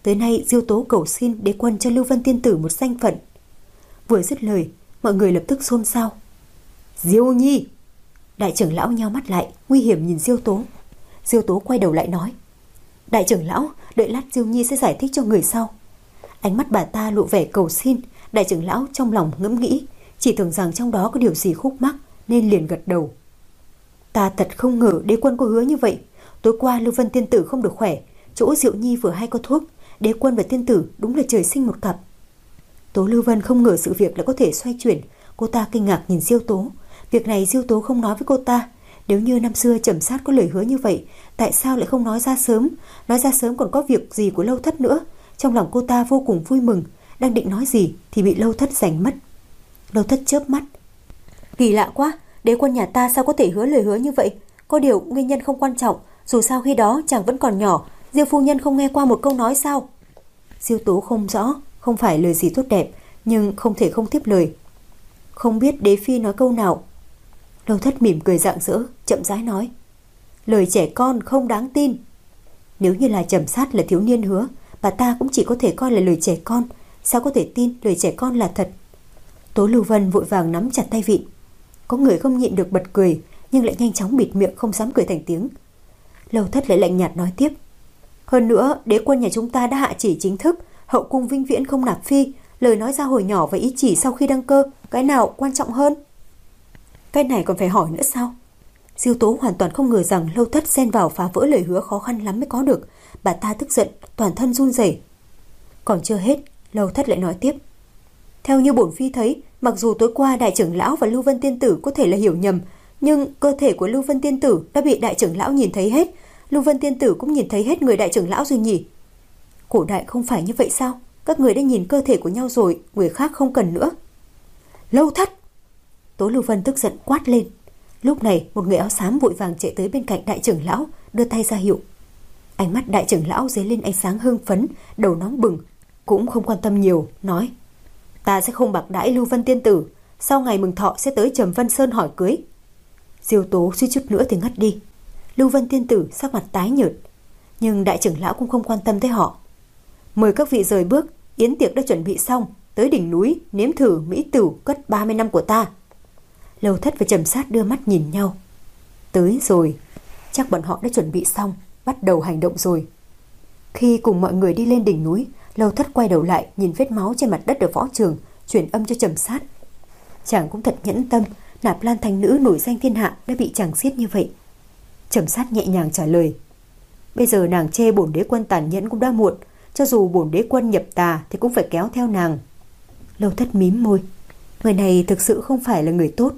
A: tới nay Diêu Tố cầu xin đế quân cho Lưu Vân tiên tử một danh phận. Vừa dứt lời, mọi người lập tức xôn xao. Diêu Nhi! Đại trưởng lão nheo mắt lại, nguy hiểm nhìn Diêu Tố. Diêu Tố quay đầu lại nói, đại trưởng lão, đợi lát Diêu Nhi sẽ giải thích cho người sau. Ánh mắt bà ta lộ vẻ cầu xin. Đại trưởng lão trong lòng ngẫm nghĩ, chỉ tưởng rằng trong đó có điều gì khúc mắc nên liền gật đầu. Ta thật không ngờ đế quân có hứa như vậy. Tối qua Lưu Vân tiên tử không được khỏe, chỗ Diệu Nhi vừa hay có thuốc, đế quân và tiên tử đúng là trời sinh một cặp. Tố Lưu Vân không ngờ sự việc lại có thể xoay chuyển. Cô ta kinh ngạc nhìn Diêu Tố. Việc này Diêu Tố không nói với cô ta. Nếu như năm xưa Trầm Sát có lời hứa như vậy, tại sao lại không nói ra sớm? Nói ra sớm còn có việc gì của Lâu Thất nữa. Trong lòng cô ta vô cùng vui mừng, đang định nói gì thì bị Lâu Thất giành mất. Lâu Thất chớp mắt. Kỳ lạ quá, đế quân nhà ta sao có thể hứa lời hứa như vậy? Có điều nguyên nhân không quan trọng, dù sao khi đó chàng vẫn còn nhỏ. Diêu phu nhân không nghe qua một câu nói sao? Diêu Tố không rõ, không phải lời gì tốt đẹp, nhưng không thể không tiếp lời. Không biết đế phi nói câu nào. Lâu Thất mỉm cười rạng rỡ, chậm rãi nói, lời trẻ con không đáng tin. Nếu như là Trầm Sát là thiếu niên hứa, bà ta cũng chỉ có thể coi là lời trẻ con, sao có thể tin lời trẻ con là thật? Tố Lưu Vân vội vàng nắm chặt tay vịn. Có người không nhịn được bật cười, nhưng lại nhanh chóng bịt miệng không dám cười thành tiếng. Lâu Thất lại lạnh nhạt nói tiếp, hơn nữa đế quân nhà chúng ta đã hạ chỉ chính thức, hậu cung vĩnh viễn không nạp phi. Lời nói ra hồi nhỏ và ý chỉ sau khi đăng cơ, cái nào quan trọng hơn? Cái này còn phải hỏi nữa sao? Diêu Tố hoàn toàn không ngờ rằng Lâu Thất xen vào phá vỡ lời hứa khó khăn lắm mới có được. Bà ta tức giận, toàn thân run rẩy. Còn chưa hết, Lâu Thất lại nói tiếp, theo như bổn phi thấy, mặc dù tối qua đại trưởng lão và Lưu Vân tiên tử có thể là hiểu nhầm, nhưng cơ thể của Lưu Vân tiên tử đã bị đại trưởng lão nhìn thấy hết. Lưu Vân tiên tử cũng nhìn thấy hết người đại trưởng lão rồi nhỉ? Cổ đại không phải như vậy sao? Các người đã nhìn cơ thể của nhau rồi, người khác không cần nữa. Lâu Thất! Tố Lưu Vân tức giận quát lên. Lúc này một người áo xám vội vàng chạy tới bên cạnh đại trưởng lão, đưa tay ra hiệu. Ánh mắt đại trưởng lão dấy lên ánh sáng hưng phấn, đầu nóng bừng, cũng không quan tâm nhiều, nói, ta sẽ không bạc đãi Lưu Vân tiên tử, sau ngày mừng thọ sẽ tới Trầm Vân Sơn hỏi cưới. Diêu Tố suýt chút nữa thì ngất đi. Lưu Vân tiên tử sắc mặt tái nhợt, nhưng đại trưởng lão cũng không quan tâm tới họ. Mời các vị rời bước, yến tiệc đã chuẩn bị xong, tới đỉnh núi nếm thử mỹ tửu cất ba mươi năm của ta. Lâu Thất và Trầm Sát đưa mắt nhìn nhau. Tới rồi, chắc bọn họ đã chuẩn bị xong, bắt đầu hành động rồi. Khi cùng mọi người đi lên đỉnh núi, Lâu Thất quay đầu lại nhìn vết máu trên mặt đất ở võ trường, truyền âm cho Trầm Sát. Chàng cũng thật nhẫn tâm, Nạp Lan thành nữ nổi danh thiên hạ đã bị chàng giết như vậy. Trầm Sát nhẹ nhàng trả lời, bây giờ nàng chê bổn đế quân tàn nhẫn cũng đã muộn, cho dù bổn đế quân nhập tà thì cũng phải kéo theo nàng. Lâu Thất mím môi, người này thực sự không phải là người tốt.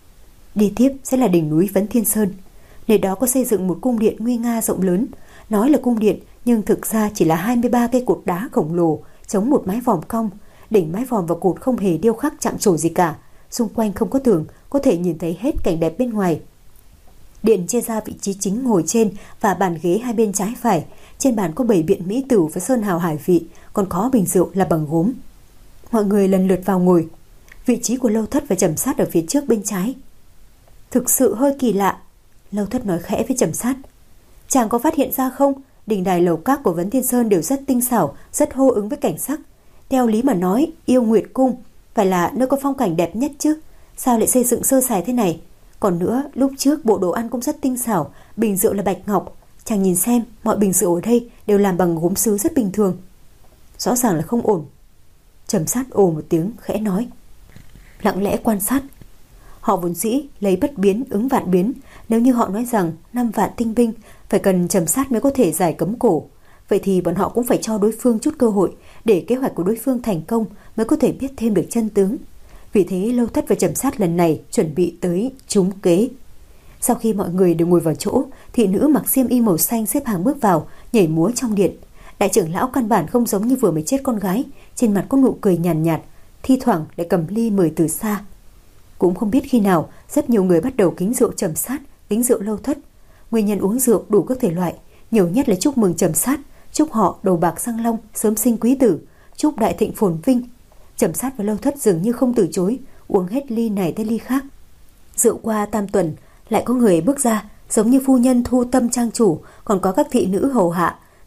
A: Đi tiếp sẽ là đỉnh núi Vấn Thiên Sơn. Nơi đó có xây dựng một cung điện nguy nga rộng lớn. Nói là cung điện nhưng thực ra chỉ là hai mươi ba cây cột đá khổng lồ chống một mái vòm cong. Đỉnh mái vòm và cột không hề điêu khắc chạm trổ gì cả. Xung quanh không có tường, có thể nhìn thấy hết cảnh đẹp bên ngoài. Điện chia ra vị trí chính ngồi trên và bàn ghế hai bên trái phải. Trên bàn có bày biện mỹ tửu với sơn hào hải vị, còn có bình rượu là bằng gốm. Mọi người lần lượt vào ngồi. Vị trí của Lâu Thất và Trầm Sát ở phía trước bên trái. Thực sự hơi kỳ lạ, Lâu Thất nói khẽ với Trầm Sát. Chàng có phát hiện ra không, đình đài lầu các của Vấn Thiên Sơn đều rất tinh xảo, rất hô ứng với cảnh sắc. Theo lý mà nói, Yêu Nguyệt Cung phải là nơi có phong cảnh đẹp nhất chứ, sao lại xây dựng sơ sài thế này? Còn nữa, lúc trước bộ đồ ăn cũng rất tinh xảo, bình rượu là bạch ngọc. Chàng nhìn xem, mọi bình rượu ở đây đều làm bằng gốm sứ rất bình thường. Rõ ràng là không ổn. Trầm Sát ồ một tiếng khẽ nói, lặng lẽ quan sát. Họ vốn dĩ lấy bất biến ứng vạn biến. Nếu như họ nói rằng năm vạn tinh binh phải cần Trầm Sát mới có thể giải cấm cổ, vậy thì bọn họ cũng phải cho đối phương chút cơ hội để kế hoạch của đối phương thành công mới có thể biết thêm được chân tướng. Vì thế Lâu Thất và Trầm Sát lần này chuẩn bị tới trúng kế. Sau khi mọi người đều ngồi vào chỗ, thị nữ mặc xiêm y màu xanh xếp hàng bước vào, nhảy múa trong điện. Đại trưởng lão căn bản không giống như vừa mới chết con gái, trên mặt có nụ cười nhàn nhạt, nhạt, thi thoảng lại cầm ly mời từ xa. Cũng không biết khi nào, rất nhiều người bắt đầu kính rượu Trầm Sát, kính rượu Lâu Thất. Nguyên nhân uống rượu đủ các thể loại, nhiều nhất là chúc mừng Trầm Sát, chúc họ đầu bạc răng long, sớm sinh quý tử, chúc đại thịnh phồn vinh. Trầm Sát và Lâu Thất dường như không từ chối, uống hết ly này tới ly khác. Rượu qua tam tuần, lại có người bước ra, giống như phu nhân Thu Tâm trang chủ, còn có các thị nữ hầu hạ,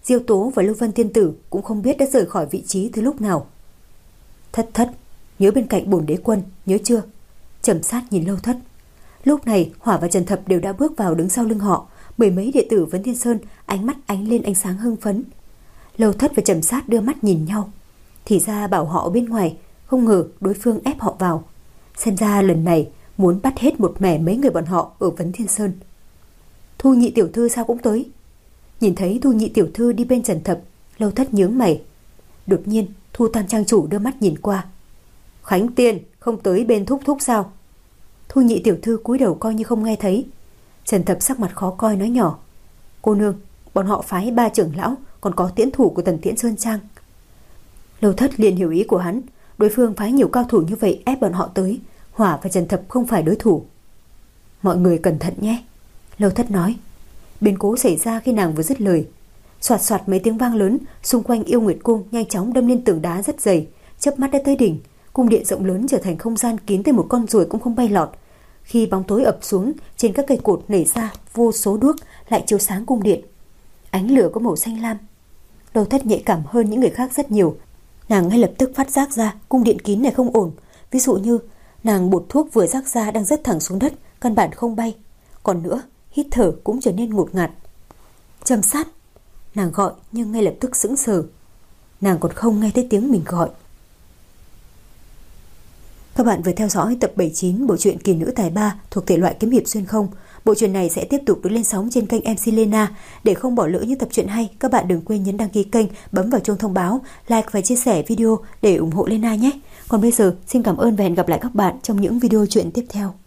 A: Diêu Tố và Lưu Vân Tiên Tử cũng không biết đã rời khỏi vị trí từ lúc nào. Thất thất, nhớ bên cạnh bổn đế quân, nhớ chưa? Trầm Sát nhìn Lâu Thất. Lúc này Hỏa và Trần Thập đều đã bước vào đứng sau lưng họ. Mười mấy đệ tử Vấn Thiên Sơn ánh mắt ánh lên ánh sáng hưng phấn. Lâu Thất và Trầm Sát đưa mắt nhìn nhau. Thì ra bảo họ ở bên ngoài, không ngờ đối phương ép họ vào. Xem ra lần này muốn bắt hết một mẻ mấy người bọn họ ở Vấn Thiên Sơn. Thu Nhị tiểu thư sao cũng tới? Nhìn thấy Thu Nhị tiểu thư đi bên Trần Thập, Lâu Thất nhướng mày. Đột nhiên Thu Tam trang chủ đưa mắt nhìn qua. Khánh Tiên không tới bên thúc thúc sao? Thu Nhị tiểu thư cúi đầu coi như không nghe thấy. Trần Thập sắc mặt khó coi nói nhỏ. Cô nương, bọn họ phái ba trưởng lão, còn có tiễn thủ của Tần Tiễn Sơn Trang. Lâu Thất liền hiểu ý của hắn. Đối phương phái nhiều cao thủ như vậy ép bọn họ tới, Hỏa và Trần Thập không phải đối thủ. Mọi người cẩn thận nhé, Lâu Thất nói. Biến cố xảy ra khi nàng vừa dứt lời. Soạt soạt mấy tiếng vang lớn, xung quanh Yêu Nguyệt Cung nhanh chóng đâm lên tường đá rất dày, chớp mắt đã tới đỉnh. Cung điện rộng lớn trở thành không gian kín tới một con ruồi cũng không bay lọt. Khi bóng tối ập xuống, trên các cây cột nảy ra vô số đuốc lại chiếu sáng cung điện. Ánh lửa có màu xanh lam. Lâu Thất nhạy cảm hơn những người khác rất nhiều. Nàng ngay lập tức phát giác ra cung điện kín này không ổn. Ví dụ như nàng bột thuốc vừa rác ra đang rớt thẳng xuống đất, căn bản không bay. Còn nữa, hít thở cũng trở nên ngột ngạt. Trầm Sát, nàng gọi nhưng ngay lập tức sững sờ. Nàng còn không nghe thấy tiếng mình gọi. Các bạn vừa theo dõi tập bảy mươi chín bộ truyện Kỳ Nữ Tài Ba thuộc thể loại kiếm hiệp xuyên không. Bộ truyện này sẽ tiếp tục được lên sóng trên kênh em xê Lena. Để không bỏ lỡ những tập truyện hay, các bạn đừng quên nhấn đăng ký kênh, bấm vào chuông thông báo, like và chia sẻ video để ủng hộ Lena nhé. Còn bây giờ, xin cảm ơn và hẹn gặp lại các bạn trong những video truyện tiếp theo.